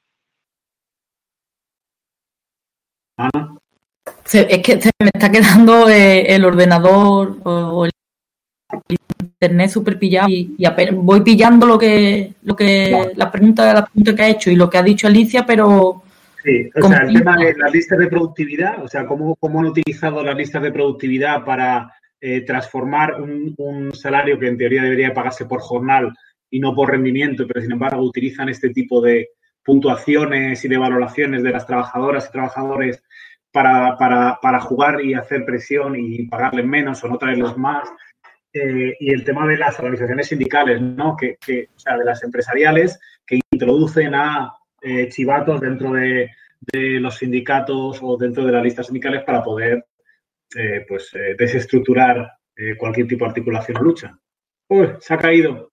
Ana. Es que se me está quedando el ordenador o el internet súper pillado y apenas voy pillando lo que la pregunta que ha hecho y lo que ha dicho Alicia, pero... Sí, o sea, el tema de las listas de productividad, o sea, cómo han utilizado las listas de productividad para transformar un salario que en teoría debería pagarse por jornal y no por rendimiento, pero sin embargo utilizan este tipo de puntuaciones y de valoraciones de las trabajadoras y trabajadores para jugar y hacer presión y pagarles menos o no traerles más. Y el tema de las organizaciones sindicales, ¿no? O sea, de las empresariales que introducen a chivatos dentro de los sindicatos o dentro de las listas sindicales para poder desestructurar cualquier tipo de articulación o lucha. ¡Uy! Se ha caído.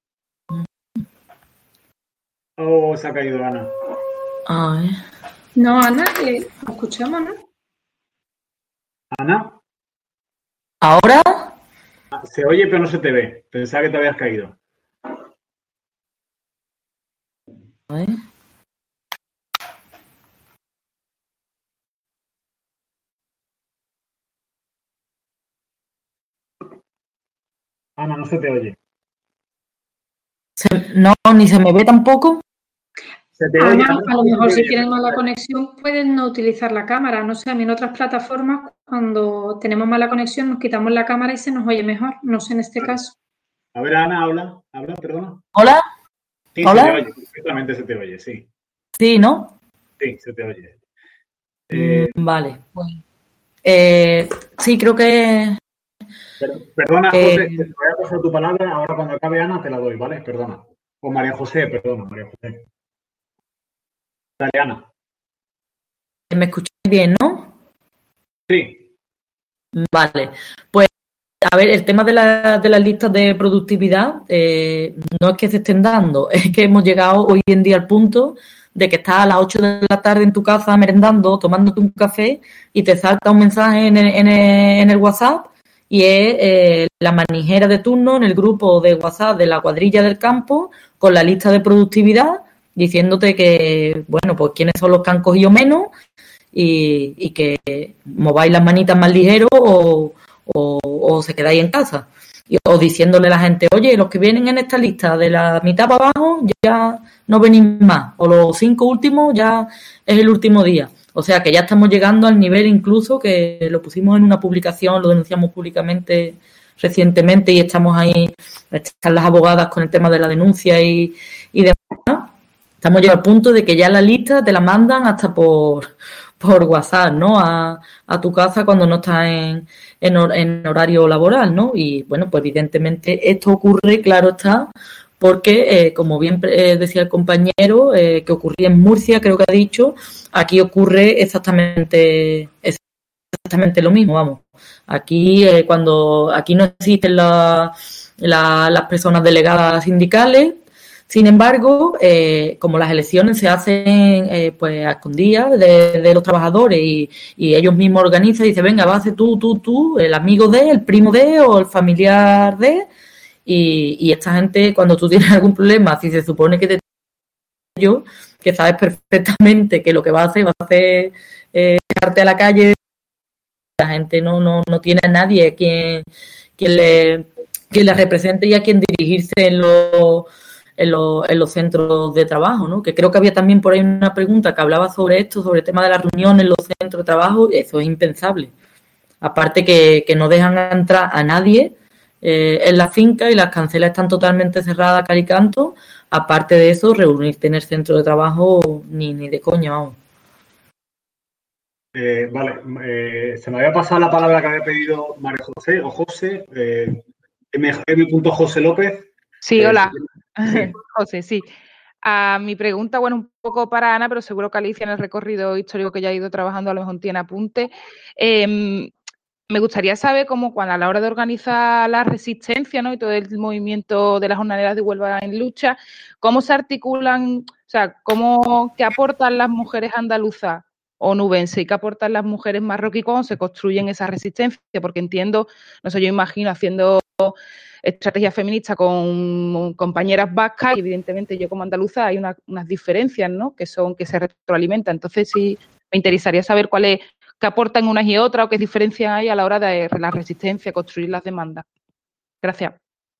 ¡Oh! Se ha caído Ana. Ay. No, Ana, escuchamos, ¿no? ¿Ana? ¿Ahora? Se oye pero no se te ve. Pensaba que te habías caído. A ver. Ana, no se te oye. No, ni se me ve tampoco. Se te oye. Ana, a lo mejor si tienen mala conexión pueden no utilizar la cámara. No sé, a mí en otras plataformas cuando tenemos mala conexión nos quitamos la cámara y se nos oye mejor. No sé en este caso. A ver, Ana, habla, perdona. ¿Hola? Sí, ¿Hola? se te oye, perfectamente se te oye, sí. Sí, ¿no? Sí, se te oye. Vale. Sí, creo que... Perdona, José, te voy a pasar tu palabra. Ahora cuando acabe Ana te la doy, ¿vale? Perdona. O María José, perdona, María José. Dale, Ana. ¿Me escucháis bien, no? Sí. Vale. Pues, a ver, el tema de las listas de productividad no es que se estén dando, es que hemos llegado hoy en día al punto de que estás a las 8 de la tarde en tu casa merendando, tomándote un café y te salta un mensaje en el WhatsApp y es la manijera de turno en el grupo de WhatsApp de la cuadrilla del campo con la lista de productividad diciéndote que, bueno, pues quiénes son los que han cogido menos y que mováis las manitas más ligero o se quedáis en casa. o diciéndole a la gente, oye, los que vienen en esta lista de la mitad para abajo ya no venís más, o los 5 últimos ya es el último día. O sea que ya estamos llegando al nivel incluso que lo pusimos en una publicación, lo denunciamos públicamente recientemente y estamos ahí, están las abogadas con el tema de la denuncia y demás. Estamos ya al punto de que ya la lista te la mandan hasta por WhatsApp, ¿no? A tu casa cuando no estás en horario laboral, ¿no? Y bueno, pues evidentemente esto ocurre, claro está, porque como bien decía el compañero, que ocurría en Murcia, creo que ha dicho, aquí ocurre exactamente lo mismo, vamos. Aquí aquí no existen las personas delegadas sindicales. Sin embargo, como las elecciones se hacen pues a escondidas de los trabajadores y ellos mismos organizan y dicen, venga, va a hacer tú, el amigo de, el primo de o el familiar de, y esta gente, cuando tú tienes algún problema, si se supone que yo, que sabes perfectamente que lo que va a hacer sacarte a la calle, la gente no tiene a nadie quien le represente y a quien dirigirse en los centros de trabajo, ¿no? Que creo que había también por ahí una pregunta que hablaba sobre esto, sobre el tema de la reunión en los centros de trabajo. Eso es impensable. Aparte que no dejan entrar a nadie en la finca y las cancelas están totalmente cerradas, cal y canto. Aparte de eso, reunirte en el centro de trabajo ni de coña, vamos. Vale, se me había pasado la palabra que había pedido María José o José, M.José López. Sí, hola. Sí. José, sí. Mi pregunta, bueno, un poco para Ana, pero seguro que Alicia en el recorrido histórico que ya ha ido trabajando a lo mejor tiene apunte. Me gustaría saber cómo cuando a la hora de organizar la resistencia, ¿no? Y todo el movimiento de las jornaleras de Huelva en lucha, ¿cómo se articulan, o sea, qué aportan las mujeres andaluzas o nubenses y qué aportan las mujeres marroquíes cuando se construyen esa resistencia? Porque entiendo, no sé, yo imagino haciendo estrategia feminista con compañeras vascas y evidentemente yo como andaluza hay unas diferencias, ¿no? Que se retroalimentan. Entonces sí me interesaría saber qué aportan unas y otras o qué diferencias hay a la hora de la resistencia, construir las demandas. Gracias.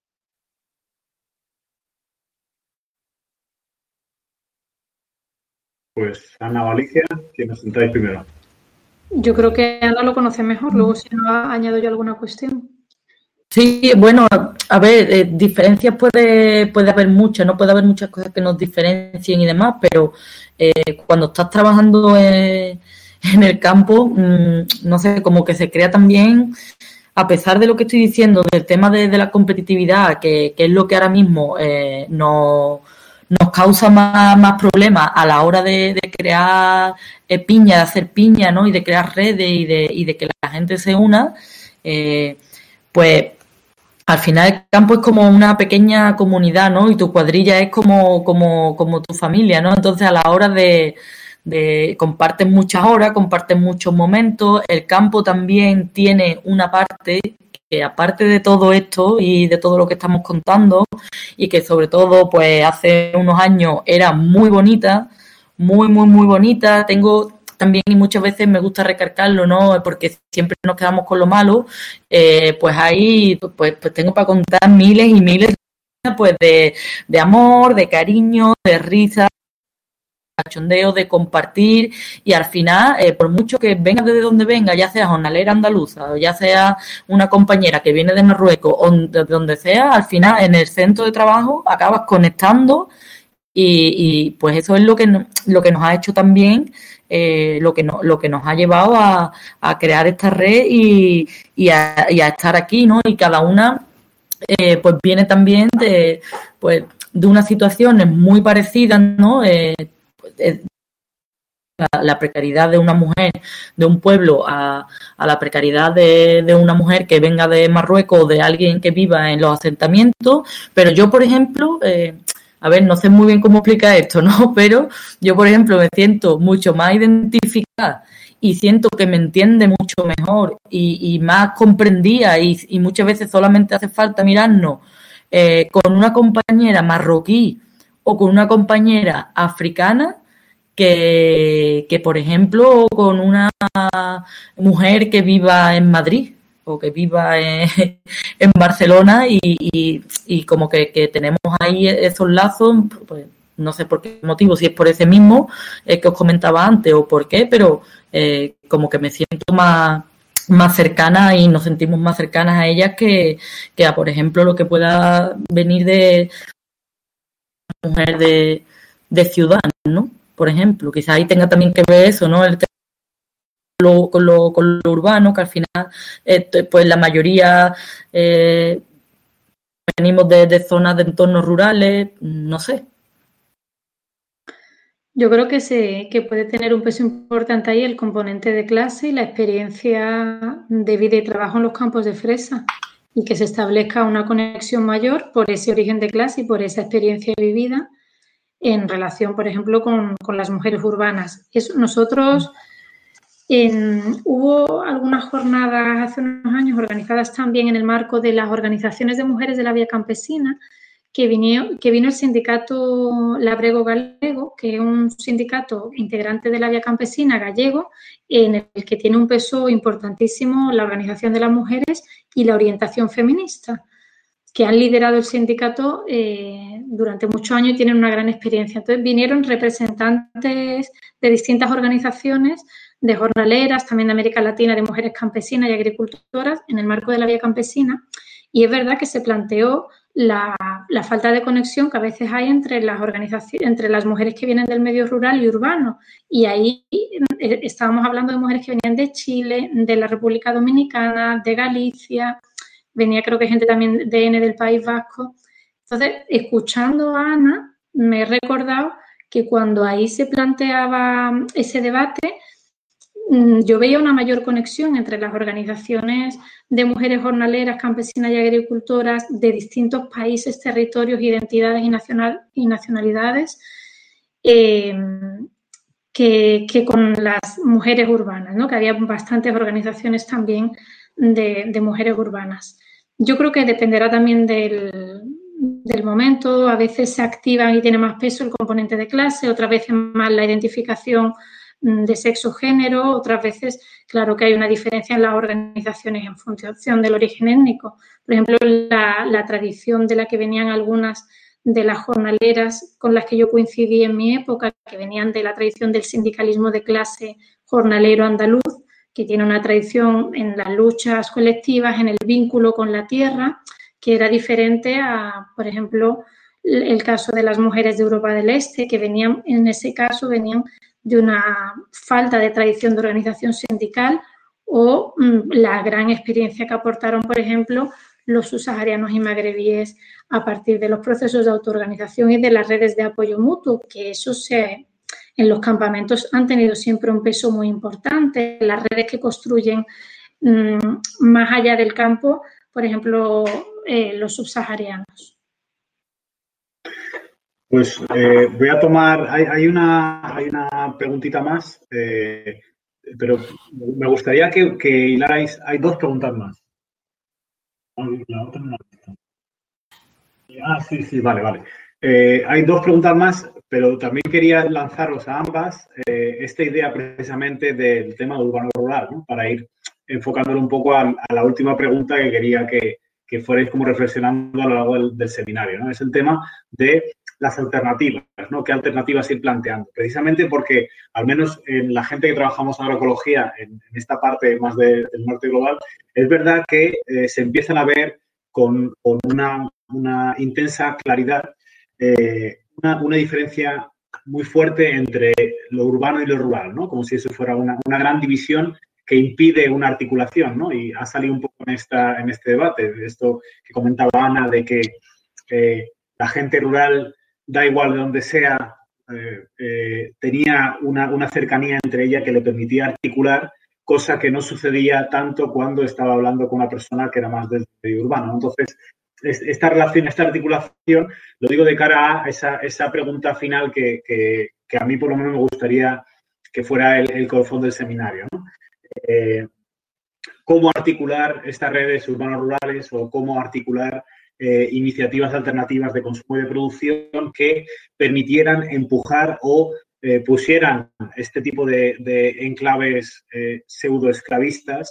Pues Ana o Alicia, que nos sentáis primero. Yo creo que Ana lo conoce mejor, luego si no añado yo alguna cuestión. Sí, bueno, a ver, diferencias puede haber muchas, no puede haber muchas cosas que nos diferencien y demás, pero cuando estás trabajando en el campo, no sé, como que se crea también, a pesar de lo que estoy diciendo, del tema de la competitividad, que es lo que ahora mismo nos causa más problemas a la hora de crear piña, de hacer piña, ¿no? Y de crear redes y de que la gente se una, pues al final el campo es como una pequeña comunidad, ¿no? Y tu cuadrilla es como tu familia, ¿no? Entonces a la hora de comparten muchas horas, comparten muchos momentos. El campo también tiene una parte que, aparte de todo esto y de todo lo que estamos contando, y que sobre todo pues hace unos años era muy bonita, muy bonita. Tengo también, y muchas veces me gusta recalcarlo, ¿no? Porque siempre nos quedamos con lo malo, pues ahí pues tengo para contar miles y miles pues de amor, de cariño, de risa, de cachondeo, de compartir, y al final, por mucho que venga desde donde venga, ya sea jornalera andaluza o ya sea una compañera que viene de Marruecos o de donde sea, al final en el centro de trabajo acabas conectando y pues eso es lo que nos ha hecho también, lo que nos ha llevado a crear esta red y a estar aquí, ¿no? Y cada una pues viene también de unas situaciones muy parecidas, ¿no? La precariedad de una mujer de un pueblo a la precariedad de una mujer que venga de Marruecos o de alguien que viva en los asentamientos. Pero yo, por ejemplo, a ver, no sé muy bien cómo explicar esto, ¿no? Pero yo, por ejemplo, me siento mucho más identificada y siento que me entiende mucho mejor y más comprendida y muchas veces solamente hace falta mirarnos con una compañera marroquí o con una compañera africana que por ejemplo, con una mujer que viva en Madrid, o que viva en Barcelona y como que tenemos ahí esos lazos, pues no sé por qué motivo, si es por ese mismo que os comentaba antes o por qué, pero como que me siento más cercana y nos sentimos más cercanas a ellas que a, por ejemplo, lo que pueda venir de mujer de ciudad, ¿no? Por ejemplo, quizás ahí tenga también que ver eso, ¿no? Con lo urbano, que al final, pues la mayoría venimos de zonas de entornos rurales, no sé. Yo creo que puede tener un peso importante ahí el componente de clase y la experiencia de vida y trabajo en los campos de fresa, y que se establezca una conexión mayor por ese origen de clase y por esa experiencia vivida en relación, por ejemplo, con las mujeres urbanas. Nosotros hubo algunas jornadas hace unos años organizadas también en el marco de las organizaciones de mujeres de la vía campesina, que vino el sindicato Labrego Galego, que es un sindicato integrante de la vía campesina gallego, en el que tiene un peso importantísimo la organización de las mujeres y la orientación feminista, que han liderado el sindicato durante muchos años y tienen una gran experiencia. Entonces vinieron representantes de distintas organizaciones, de jornaleras, también de América Latina, de mujeres campesinas y agricultoras en el marco de la vía campesina, y es verdad que se planteó la falta de conexión que a veces hay entre las organizaciones, entre las mujeres que vienen del medio rural y urbano, y ahí estábamos hablando de mujeres que venían de Chile, de la República Dominicana, de Galicia, venía creo que gente también del País Vasco. Entonces, escuchando a Ana, me he recordado que cuando ahí se planteaba ese debate, yo veía una mayor conexión entre las organizaciones de mujeres jornaleras, campesinas y agricultoras de distintos países, territorios, identidades y nacionalidades que con las mujeres urbanas, ¿no? Que había bastantes organizaciones también de mujeres urbanas. Yo creo que dependerá también del momento. A veces se activa y tiene más peso el componente de clase, otras veces más la identificación de sexo género, otras veces, claro que hay una diferencia en las organizaciones en función del origen étnico. Por ejemplo, la tradición de la que venían algunas de las jornaleras con las que yo coincidí en mi época, que venían de la tradición del sindicalismo de clase jornalero andaluz, que tiene una tradición en las luchas colectivas, en el vínculo con la tierra, que era diferente a, por ejemplo, el caso de las mujeres de Europa del Este, que venían de una falta de tradición de organización sindical, o la gran experiencia que aportaron, por ejemplo, los subsaharianos y magrebíes a partir de los procesos de autoorganización y de las redes de apoyo mutuo, que eso en los campamentos han tenido siempre un peso muy importante. Las redes que construyen más allá del campo, por ejemplo, los subsaharianos. Pues voy a tomar, hay una preguntita más, pero me gustaría que hilarais, hay dos preguntas más. La otra no la he visto. Sí, vale. Hay dos preguntas más, pero también quería lanzaros a ambas esta idea precisamente del tema urbano-rural, ¿no? Para ir enfocándolo un poco a la última pregunta que quería que fuerais como reflexionando a lo largo del seminario, ¿no? Es el tema de las alternativas, ¿no? ¿Qué alternativas ir planteando? Precisamente porque, al menos en la gente que trabajamos en agroecología, en esta parte más del norte global, es verdad que se empiezan a ver con una intensa claridad una diferencia muy fuerte entre lo urbano y lo rural, ¿no? Como si eso fuera una gran división que impide una articulación, ¿no? Y ha salido un poco en este debate, de esto que comentaba Ana, de que la gente rural, da igual de donde sea, tenía una cercanía entre ella que le permitía articular, cosa que no sucedía tanto cuando estaba hablando con una persona que era más del medio urbano. Entonces, esta relación, esta articulación, lo digo de cara a esa pregunta final que a mí por lo menos me gustaría que fuera el colofón del seminario, ¿no? ¿Cómo articular estas redes urbanos-rurales o cómo articular iniciativas alternativas de consumo y de producción que permitieran empujar o pusieran este tipo de enclaves pseudoesclavistas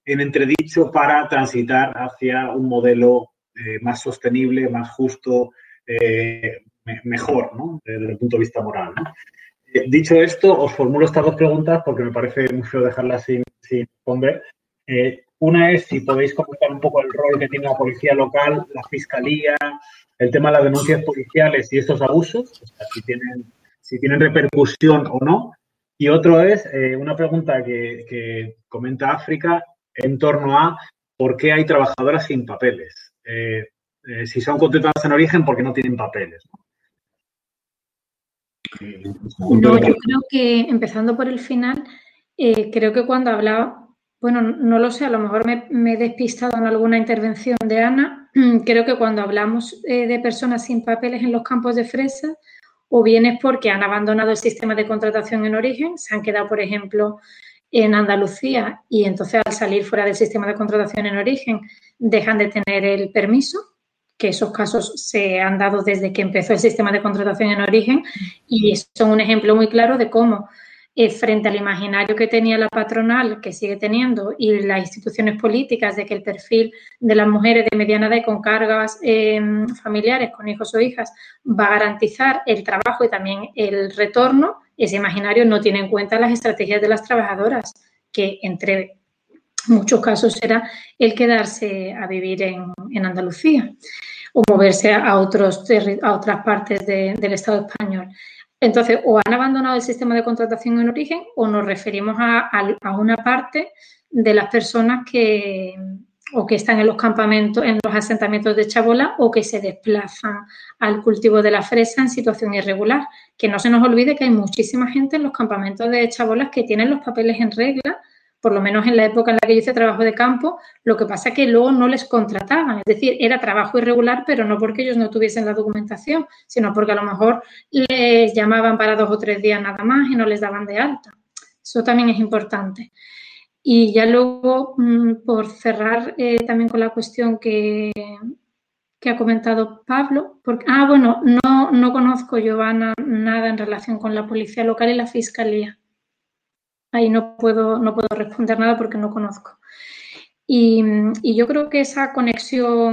en entredicho para transitar hacia un modelo más sostenible, más justo, mejor, ¿no? Desde el punto de vista moral, ¿no? Dicho esto, os formulo estas dos preguntas porque me parece muy feo dejarlas sin responder. Una es si podéis comentar un poco el rol que tiene la policía local, la fiscalía, el tema de las denuncias policiales y estos abusos, o sea, si tienen repercusión o no. Y otro es una pregunta que comenta África en torno a por qué hay trabajadoras sin papeles. Si son contratadas en origen, ¿por qué no tienen papeles? No, yo creo que, empezando por el final, creo que cuando hablaba, bueno, no lo sé, a lo mejor me he despistado en alguna intervención de Ana, creo que cuando hablamos de personas sin papeles en los campos de fresa, o bien es porque han abandonado el sistema de contratación en origen, se han quedado, por ejemplo, en Andalucía y entonces al salir fuera del sistema de contratación en origen dejan de tener el permiso, que esos casos se han dado desde que empezó el sistema de contratación en origen y son un ejemplo muy claro de cómo frente al imaginario que tenía la patronal, que sigue teniendo, y las instituciones políticas de que el perfil de las mujeres de mediana edad y con cargas familiares, con hijos o hijas, va a garantizar el trabajo y también el retorno, ese imaginario no tiene en cuenta las estrategias de las trabajadoras, que entre muchos casos era el quedarse a vivir en Andalucía o moverse a otras partes del Estado español. Entonces, o han abandonado el sistema de contratación en origen o nos referimos a una parte de las personas que están en los campamentos, en los asentamientos de chabola o que se desplazan al cultivo de la fresa en situación irregular. Que no se nos olvide que hay muchísima gente en los campamentos de chabolas que tienen los papeles en regla, por lo menos en la época en la que yo hice trabajo de campo, lo que pasa es que luego no les contrataban, es decir, era trabajo irregular, pero no porque ellos no tuviesen la documentación, sino porque a lo mejor les llamaban para 2 o 3 días nada más y no les daban de alta. Eso también es importante. Y ya luego, por cerrar también con la cuestión que ha comentado Pablo, bueno, no conozco, Giovanna, nada en relación con la policía local y la fiscalía. Ahí no puedo responder nada porque no conozco. Y yo creo que esa conexión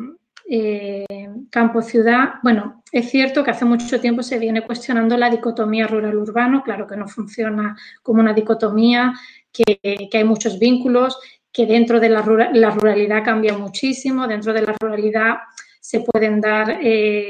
campo-ciudad, bueno, es cierto que hace mucho tiempo se viene cuestionando la dicotomía rural-urbano, claro que no funciona como una dicotomía, que hay muchos vínculos, que dentro de la ruralidad cambia muchísimo, dentro de la ruralidad se pueden dar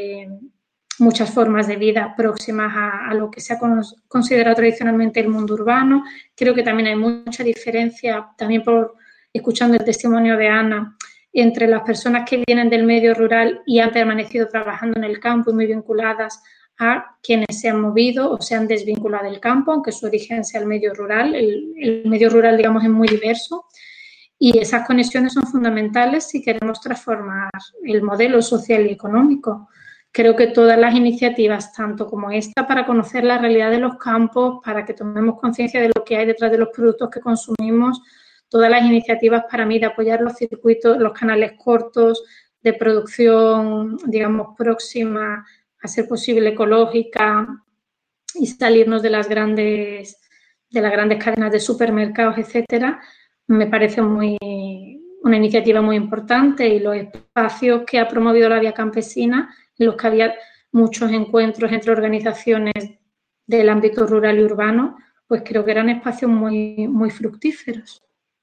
muchas formas de vida próximas a lo que se ha considerado tradicionalmente el mundo urbano. Creo que también hay mucha diferencia, también escuchando el testimonio de Ana, entre las personas que vienen del medio rural y han permanecido trabajando en el campo y muy vinculadas a quienes se han movido o se han desvinculado del campo, aunque su origen sea el medio rural. El medio rural, digamos, es muy diverso y esas conexiones son fundamentales si queremos transformar el modelo social y económico. Creo que todas las iniciativas, tanto como esta, para conocer la realidad de los campos, para que tomemos conciencia de lo que hay detrás de los productos que consumimos, todas las iniciativas para mí de apoyar los circuitos, los canales cortos de producción, digamos, próxima a ser posible ecológica y salirnos de las grandes cadenas de supermercados, etcétera, me parece una iniciativa muy importante y los espacios que ha promovido la Vía Campesina, en los que había muchos encuentros entre organizaciones del ámbito rural y urbano, pues creo que eran espacios muy, muy fructíferos.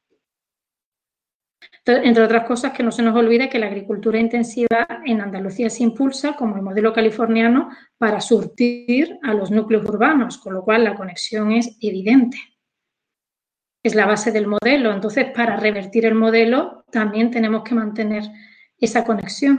Entre otras cosas, que no se nos olvide que la agricultura intensiva en Andalucía se impulsa como el modelo californiano para surtir a los núcleos urbanos, con lo cual la conexión es evidente. Es la base del modelo. Entonces, para revertir el modelo también tenemos que mantener esa conexión.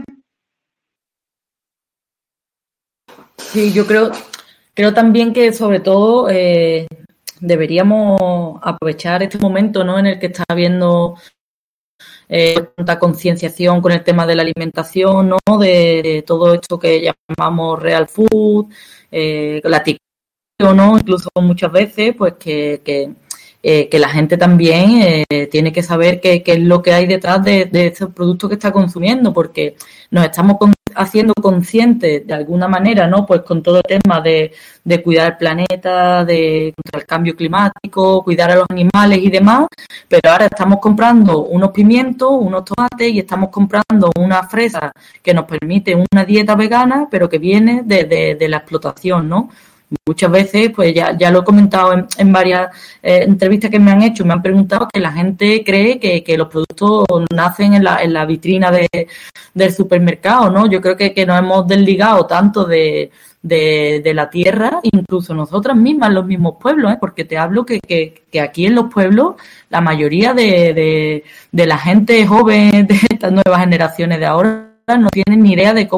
Sí, yo creo también que sobre todo deberíamos aprovechar este momento, ¿no?, en el que está habiendo tanta concienciación con el tema de la alimentación, ¿no?, de todo esto que llamamos real food, la TikTok, ¿no?, incluso muchas veces, pues que la gente también tiene que saber qué es lo que hay detrás de estos productos que está consumiendo, porque nos estamos haciendo conscientes de alguna manera, ¿no? Pues con todo el tema de cuidar el planeta, contra el cambio climático, cuidar a los animales y demás, pero ahora estamos comprando unos pimientos, unos tomates y estamos comprando una fresa que nos permite una dieta vegana, pero que viene de la explotación, ¿no? Muchas veces, pues ya lo he comentado en varias entrevistas que me han hecho, me han preguntado que la gente cree que los productos nacen en la vitrina del supermercado, ¿no? Yo creo que nos hemos desligado tanto de la tierra, incluso nosotras mismas, los mismos pueblos, ¿eh? Porque te hablo que aquí en los pueblos la mayoría de la gente joven de estas nuevas generaciones de ahora no tienen ni idea de cómo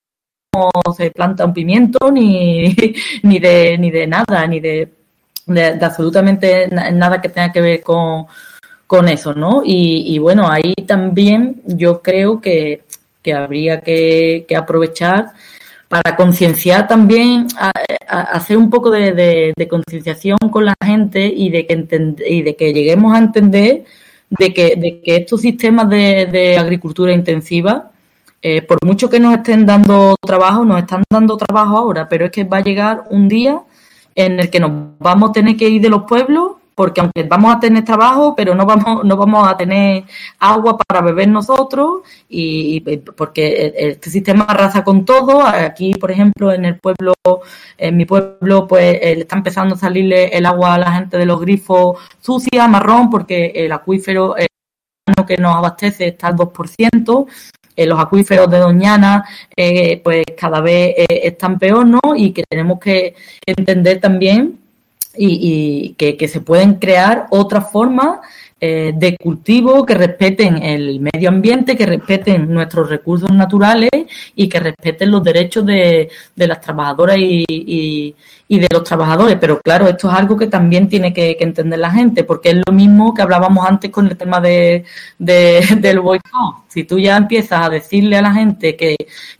se planta un pimiento, ni de nada, ni de absolutamente nada que tenga que ver con eso, ¿no? Y bueno, ahí también yo creo que habría que aprovechar para concienciar también, hacer un poco de concienciación con la gente y de que lleguemos a entender de que estos sistemas de agricultura intensiva, por mucho que nos estén dando trabajo, nos están dando trabajo ahora, pero es que va a llegar un día en el que nos vamos a tener que ir de los pueblos, porque aunque vamos a tener trabajo, pero no vamos a tener agua para beber nosotros, y porque este sistema arrasa con todo. Aquí, por ejemplo, en mi pueblo, pues está empezando a salirle el agua a la gente de los grifos sucia, marrón, porque el acuífero que nos abastece está al 2%. Los acuíferos de Doñana, pues cada vez están peor, ¿no? Y que tenemos que entender también y que se pueden crear otras formas de cultivo que respeten el medio ambiente, que respeten nuestros recursos naturales y que respeten los derechos de las trabajadoras y de los trabajadores. Pero claro, esto es algo que también tiene que entender la gente, porque es lo mismo que hablábamos antes con el tema del boicot. Si tú ya empiezas a decirle a la gente que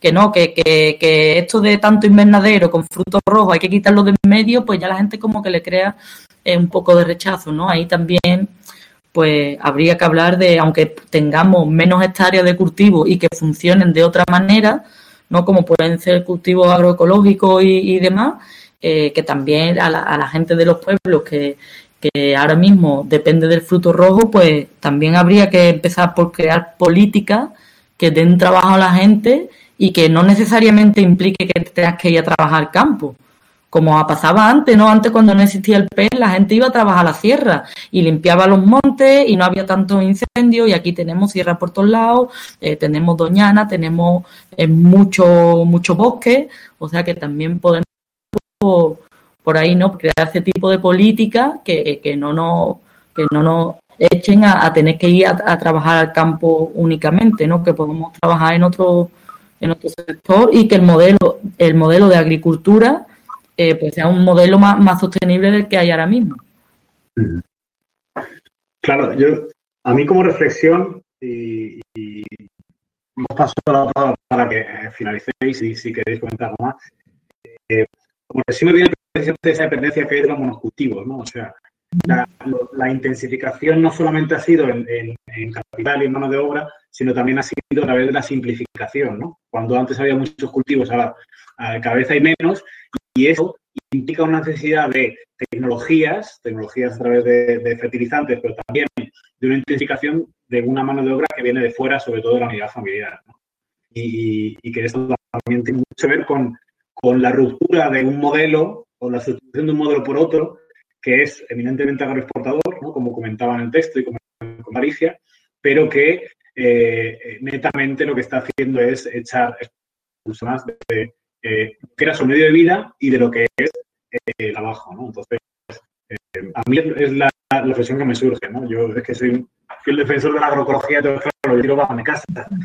esto de tanto invernadero con frutos rojos hay que quitarlo de en medio, pues ya la gente como que le crea un poco de rechazo, ¿no? Ahí también pues habría que hablar de, aunque tengamos menos hectáreas de cultivo y que funcionen de otra manera, ¿no? Como pueden ser cultivos agroecológicos y demás, que también a la gente de los pueblos que ahora mismo depende del fruto rojo, pues también habría que empezar por crear políticas que den trabajo a la gente y que no necesariamente implique que tengas que ir a trabajar al campo, como pasaba antes, ¿no? Antes, cuando no existía el PER, la gente iba a trabajar a la sierra y limpiaba los montes y no había tantos incendios, y aquí tenemos sierra por todos lados, tenemos Doñana, tenemos mucho bosque, o sea que también podemos por ahí, ¿no?, crear ese tipo de políticas que no nos echen a tener que ir a trabajar al campo únicamente, ¿no?, que podemos trabajar en otro sector, y que el modelo de agricultura pues sea un modelo más sostenible del que hay ahora mismo. Claro, a mí como reflexión, y os paso la palabra para que finalicéis y si queréis comentar algo más, como reflexión me viene precisamente esa dependencia que hay de los monocultivos, ¿no? O sea, la intensificación no solamente ha sido en capital y en mano de obra, sino también ha sido a través de la simplificación, ¿no? Cuando antes había muchos cultivos, ahora cada vez hay menos, y eso implica una necesidad de tecnologías a través de fertilizantes, pero también de una intensificación de una mano de obra que viene de fuera, sobre todo de la unidad familiar, ¿no? Y que esto también tiene mucho que ver con la ruptura de un modelo, o la sustitución de un modelo por otro, que es eminentemente agroexportador, ¿no?, como comentaba en el texto y como con Alicia, pero que netamente lo que está haciendo es echar incluso más de que era su medio de vida y de lo que es el trabajo, ¿no? Entonces, a mí es la reflexión que me surge, ¿no? Yo es que soy un fiel defensor de la agroecología, entonces, claro, yo tiro bajo mi casa.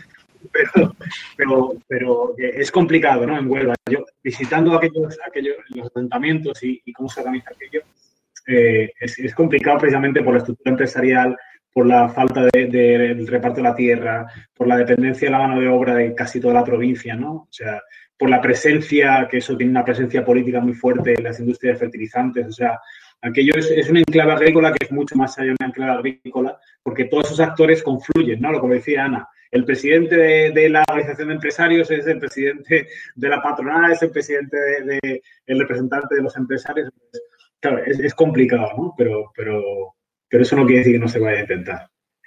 Pero es complicado, ¿no? En Huelva. Yo, visitando aquellos los asentamientos y cómo se organiza aquello, es complicado precisamente por la estructura empresarial, por la falta del reparto de la tierra, por la dependencia de la mano de obra de casi toda la provincia, ¿no? O sea, por la presencia, que eso tiene una presencia política muy fuerte en las industrias de fertilizantes. O sea, aquello es una enclave agrícola que es mucho más allá de una enclave agrícola, porque todos esos actores confluyen, ¿no? Lo que decía Ana, el presidente de la organización de empresarios es el presidente de la patronal, es el presidente el representante de los empresarios. Entonces, claro, es complicado, ¿no? Pero eso no quiere decir que no se vaya a intentar.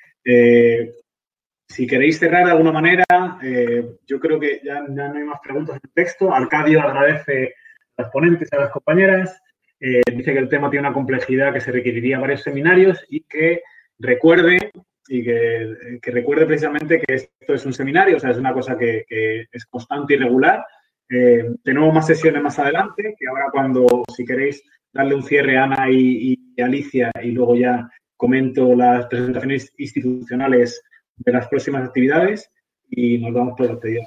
Si queréis cerrar de alguna manera, yo creo que ya no hay más preguntas en el texto. Arcadio agradece a los ponentes, a las compañeras. Dice que el tema tiene una complejidad que se requeriría varios seminarios y que recuerde precisamente que esto es un seminario, o sea, es una cosa que es constante y regular. Tenemos más sesiones más adelante, que ahora si queréis darle un cierre a Ana y Alicia y luego ya comento las presentaciones institucionales de las próximas actividades y nos vamos por las actividades.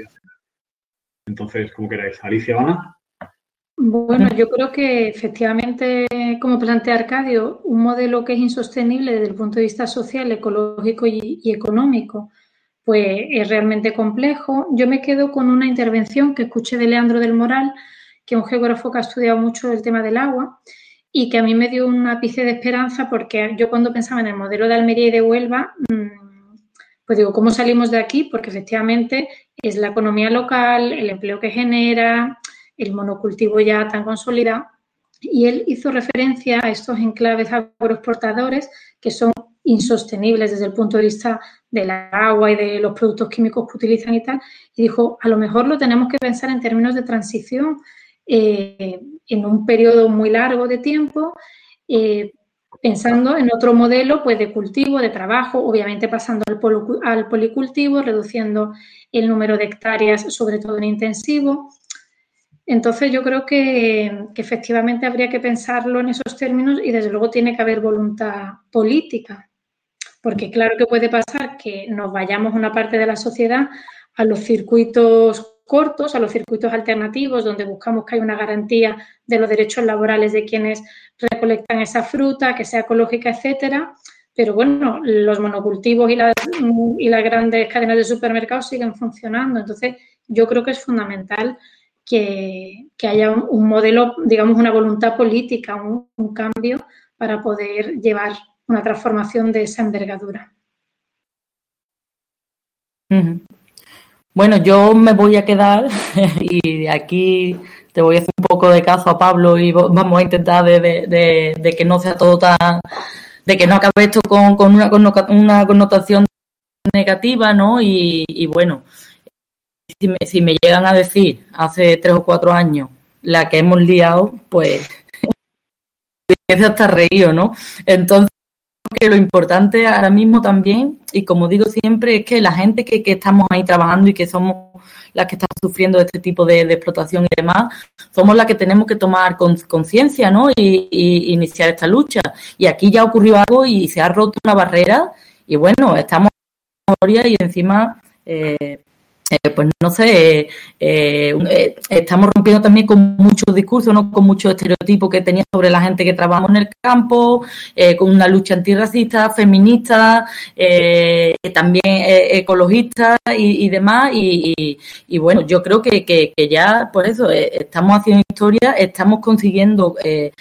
Entonces, como queráis. Alicia, Ana. Bueno, yo creo que efectivamente, como plantea Arcadio, un modelo que es insostenible desde el punto de vista social, ecológico y económico, pues es realmente complejo. Yo me quedo con una intervención que escuché de Leandro del Moral, que es un geógrafo que ha estudiado mucho el tema del agua y que a mí me dio un ápice de esperanza porque yo cuando pensaba en el modelo de Almería y de Huelva, pues digo, ¿cómo salimos de aquí? Porque efectivamente es la economía local, el empleo que genera, el monocultivo ya tan consolidado. Y él hizo referencia a estos enclaves agroexportadores que son insostenibles desde el punto de vista del agua y de los productos químicos que utilizan y tal. Y dijo, a lo mejor lo tenemos que pensar en términos de transición en un periodo muy largo de tiempo, pensando en otro modelo pues de cultivo, de trabajo, obviamente pasando al policultivo, reduciendo el número de hectáreas, sobre todo en intensivo. Entonces, yo creo que efectivamente habría que pensarlo en esos términos y, desde luego, tiene que haber voluntad política. Porque claro que puede pasar que nos vayamos una parte de la sociedad a los circuitos cortos, a los circuitos alternativos, donde buscamos que haya una garantía de los derechos laborales de quienes recolectan esa fruta, que sea ecológica, etcétera. Pero, bueno, los monocultivos y las grandes cadenas de supermercados siguen funcionando. Entonces, yo creo que es fundamental que haya un modelo, digamos, una voluntad política, un cambio para poder llevar una transformación de esa envergadura. Bueno, yo me voy a quedar y aquí te voy a hacer un poco de caso a Pablo y vamos a intentar de que no sea todo tan... de que no acabe esto con una connotación negativa, ¿no? Y bueno... Si me llegan a decir hace 3 o 4 años la que hemos liado, pues empieza hasta reír, ¿no? Entonces, que lo importante ahora mismo también, y como digo siempre, es que la gente que estamos ahí trabajando y que somos las que están sufriendo este tipo de explotación y demás, somos las que tenemos que tomar conciencia, ¿no? Y iniciar esta lucha. Y aquí ya ocurrió algo y se ha roto una barrera y bueno, estamos en historia y encima... pues no sé, estamos rompiendo también con muchos discursos, ¿no? Con muchos estereotipos que tenía sobre la gente que trabajamos en el campo, con una lucha antirracista, feminista, también ecologista y demás. Y bueno, yo creo que ya, por eso, estamos haciendo historia, estamos consiguiendo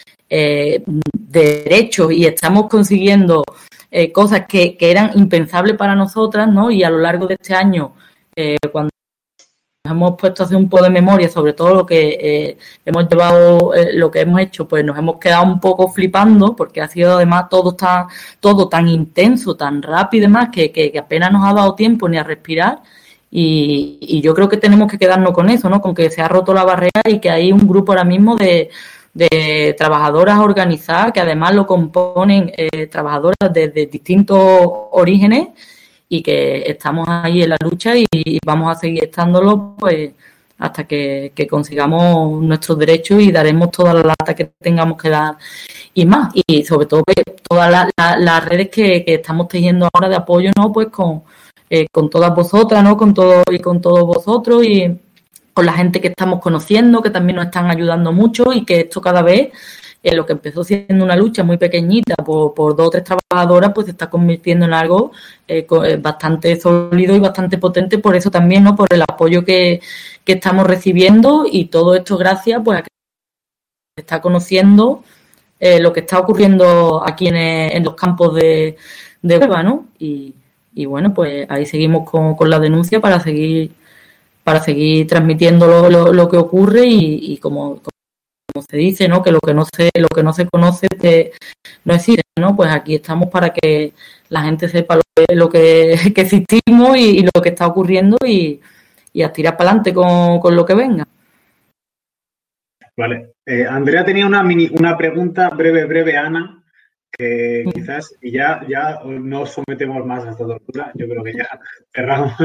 derechos y estamos consiguiendo cosas que eran impensables para nosotras, ¿no? Y a lo largo de este año, cuando nos hemos puesto a hacer un poco de memoria sobre todo lo que hemos llevado, lo que hemos hecho, pues nos hemos quedado un poco flipando porque ha sido además todo tan intenso, tan rápido y demás que apenas nos ha dado tiempo ni a respirar y yo creo que tenemos que quedarnos con eso, ¿no? Con que se ha roto la barrera y que hay un grupo ahora mismo de trabajadoras organizadas que además lo componen trabajadoras de distintos orígenes y que estamos ahí en la lucha y vamos a seguir estándolo pues hasta que consigamos nuestros derechos y daremos toda la lata que tengamos que dar y más. Y sobre todo pues, todas las redes que estamos tejiendo ahora de apoyo, ¿no? Pues con todas vosotras, ¿no? Con todos vosotros y con la gente que estamos conociendo, que también nos están ayudando mucho y que esto cada vez... lo que empezó siendo una lucha muy pequeñita por 2 o 3 trabajadoras, pues se está convirtiendo en algo bastante sólido y bastante potente, por eso también, ¿no? Por el apoyo que estamos recibiendo y todo esto gracias pues a que se está conociendo lo que está ocurriendo aquí en los campos de Huelva, ¿no? Y y bueno, pues ahí seguimos con la denuncia para seguir transmitiendo lo que ocurre y como se dice, ¿no? Que lo que no se conoce no existe, ¿no? Pues aquí estamos para que la gente sepa que existimos y lo que está ocurriendo y a tirar para adelante con lo que venga. Vale. Andrea tenía una pregunta breve, Ana, que quizás y ya no sometemos más a esta tortura. Yo creo que ya cerramos.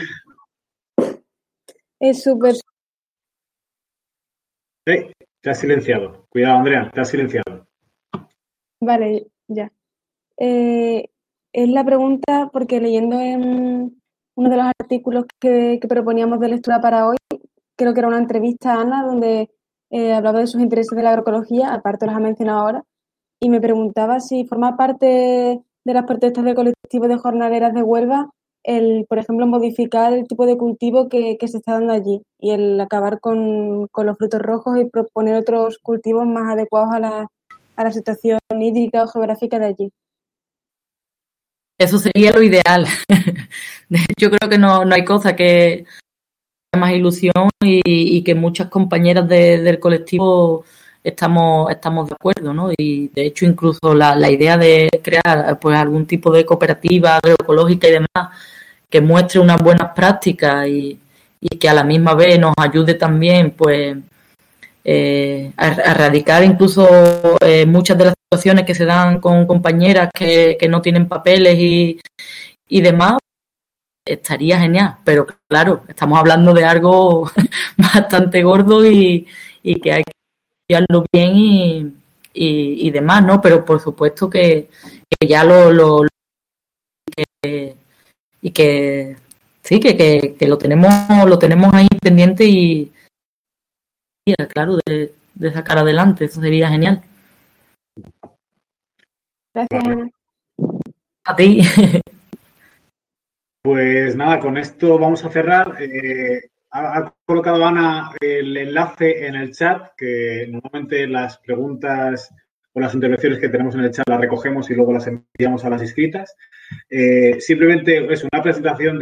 Es súper. Te has silenciado. Cuidado, Andrea, te has silenciado. Vale, ya. Es la pregunta porque leyendo en uno de los artículos que proponíamos de lectura para hoy, creo que era una entrevista a Ana donde hablaba de sus intereses de la agroecología, aparte los ha mencionado ahora, y me preguntaba si forma parte de las protestas del colectivo de jornaleras de Huelva por ejemplo, modificar el tipo de cultivo que se está dando allí y el acabar con los frutos rojos y proponer otros cultivos más adecuados a la situación hídrica o geográfica de allí. Eso sería lo ideal. De hecho, creo que no hay cosa que más ilusión y que muchas compañeras del colectivo estamos de acuerdo, ¿no? Y de hecho incluso la idea de crear pues algún tipo de cooperativa agroecológica y demás que muestre unas buenas prácticas y que a la misma vez nos ayude también pues a erradicar incluso muchas de las situaciones que se dan con compañeras que no tienen papeles y demás, estaría genial, pero claro, estamos hablando de algo bastante gordo y que hay que estudiarlo bien y demás, ¿no? Pero por supuesto que ya y que sí, que lo tenemos ahí pendiente y claro, de sacar adelante, eso sería genial. Gracias, Ana. A ti. Pues nada, con esto vamos a cerrar. Ha colocado Ana el enlace en el chat, que normalmente las preguntas o las intervenciones que tenemos en el chat las recogemos y luego las enviamos a las inscritas. Simplemente es una presentación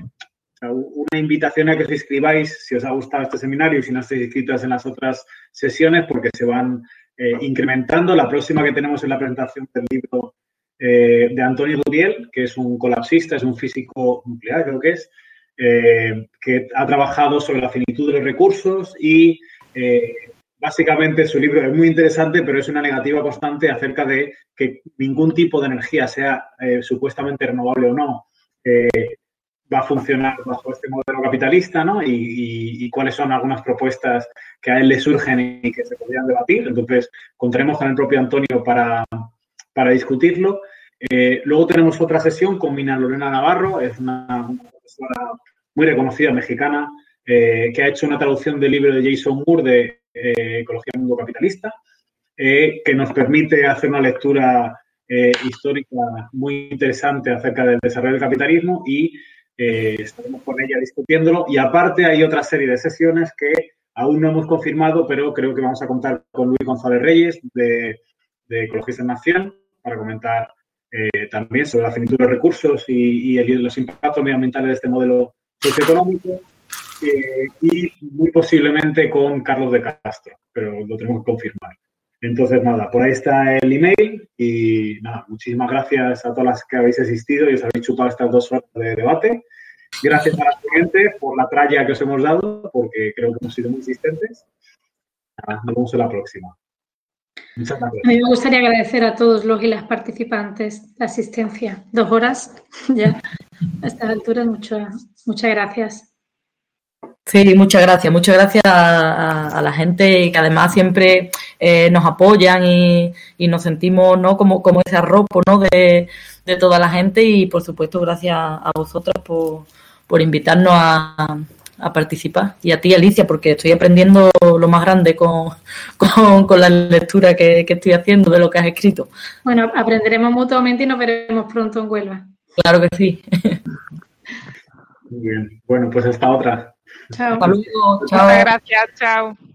una invitación a que os inscribáis si os ha gustado este seminario y si no estáis inscritos en las otras sesiones, porque se van incrementando. La próxima que tenemos es la presentación del libro de Antonio Dubiel, que es un colapsista, es un físico nuclear, creo que es, que ha trabajado sobre la finitud de los recursos y básicamente su libro es muy interesante, pero es una negativa constante acerca de que ningún tipo de energía, sea supuestamente renovable o no, va a funcionar bajo este modelo capitalista, ¿no? Y cuáles son algunas propuestas que a él le surgen y que se podrían debatir. Entonces, contaremos con el propio Antonio para discutirlo. Luego tenemos otra sesión con Mina Lorena Navarro, es una profesora muy reconocida mexicana que ha hecho una traducción del libro de Jason Moore de Ecología del Mundo Capitalista, que nos permite hacer una lectura histórica muy interesante acerca del desarrollo del capitalismo y estaremos con ella discutiéndolo. Y aparte hay otra serie de sesiones que aún no hemos confirmado, pero creo que vamos a contar con Luis González Reyes de Ecologistas en Acción para comentar también sobre la finitud de recursos y los impactos medioambientales de este modelo socioeconómico y muy posiblemente con Carlos de Castro, pero lo tenemos que confirmar. Entonces, nada, por ahí está el email y nada, muchísimas gracias a todas las que habéis asistido y os habéis chupado estas 2 horas de debate. Gracias a la gente por la tralla que os hemos dado, porque creo que hemos sido muy insistentes. Nada, nos vemos en la próxima. Muchas gracias. A mí me gustaría agradecer a todos los y las participantes la asistencia. 2 horas ya a estas alturas. Muchas gracias. Sí, muchas gracias a la gente que además siempre nos apoyan y nos sentimos, ¿no? como ese arropo, ¿no? de toda la gente y por supuesto gracias a vosotras por invitarnos a participar y a ti, Alicia, porque estoy aprendiendo lo más grande con la lectura que estoy haciendo de lo que has escrito. Bueno, aprenderemos mutuamente y nos veremos pronto en Huelva. Claro que sí. Muy bien. Bueno, pues hasta otra. Chao. Hasta luego. Chao. Muchas gracias. Chao.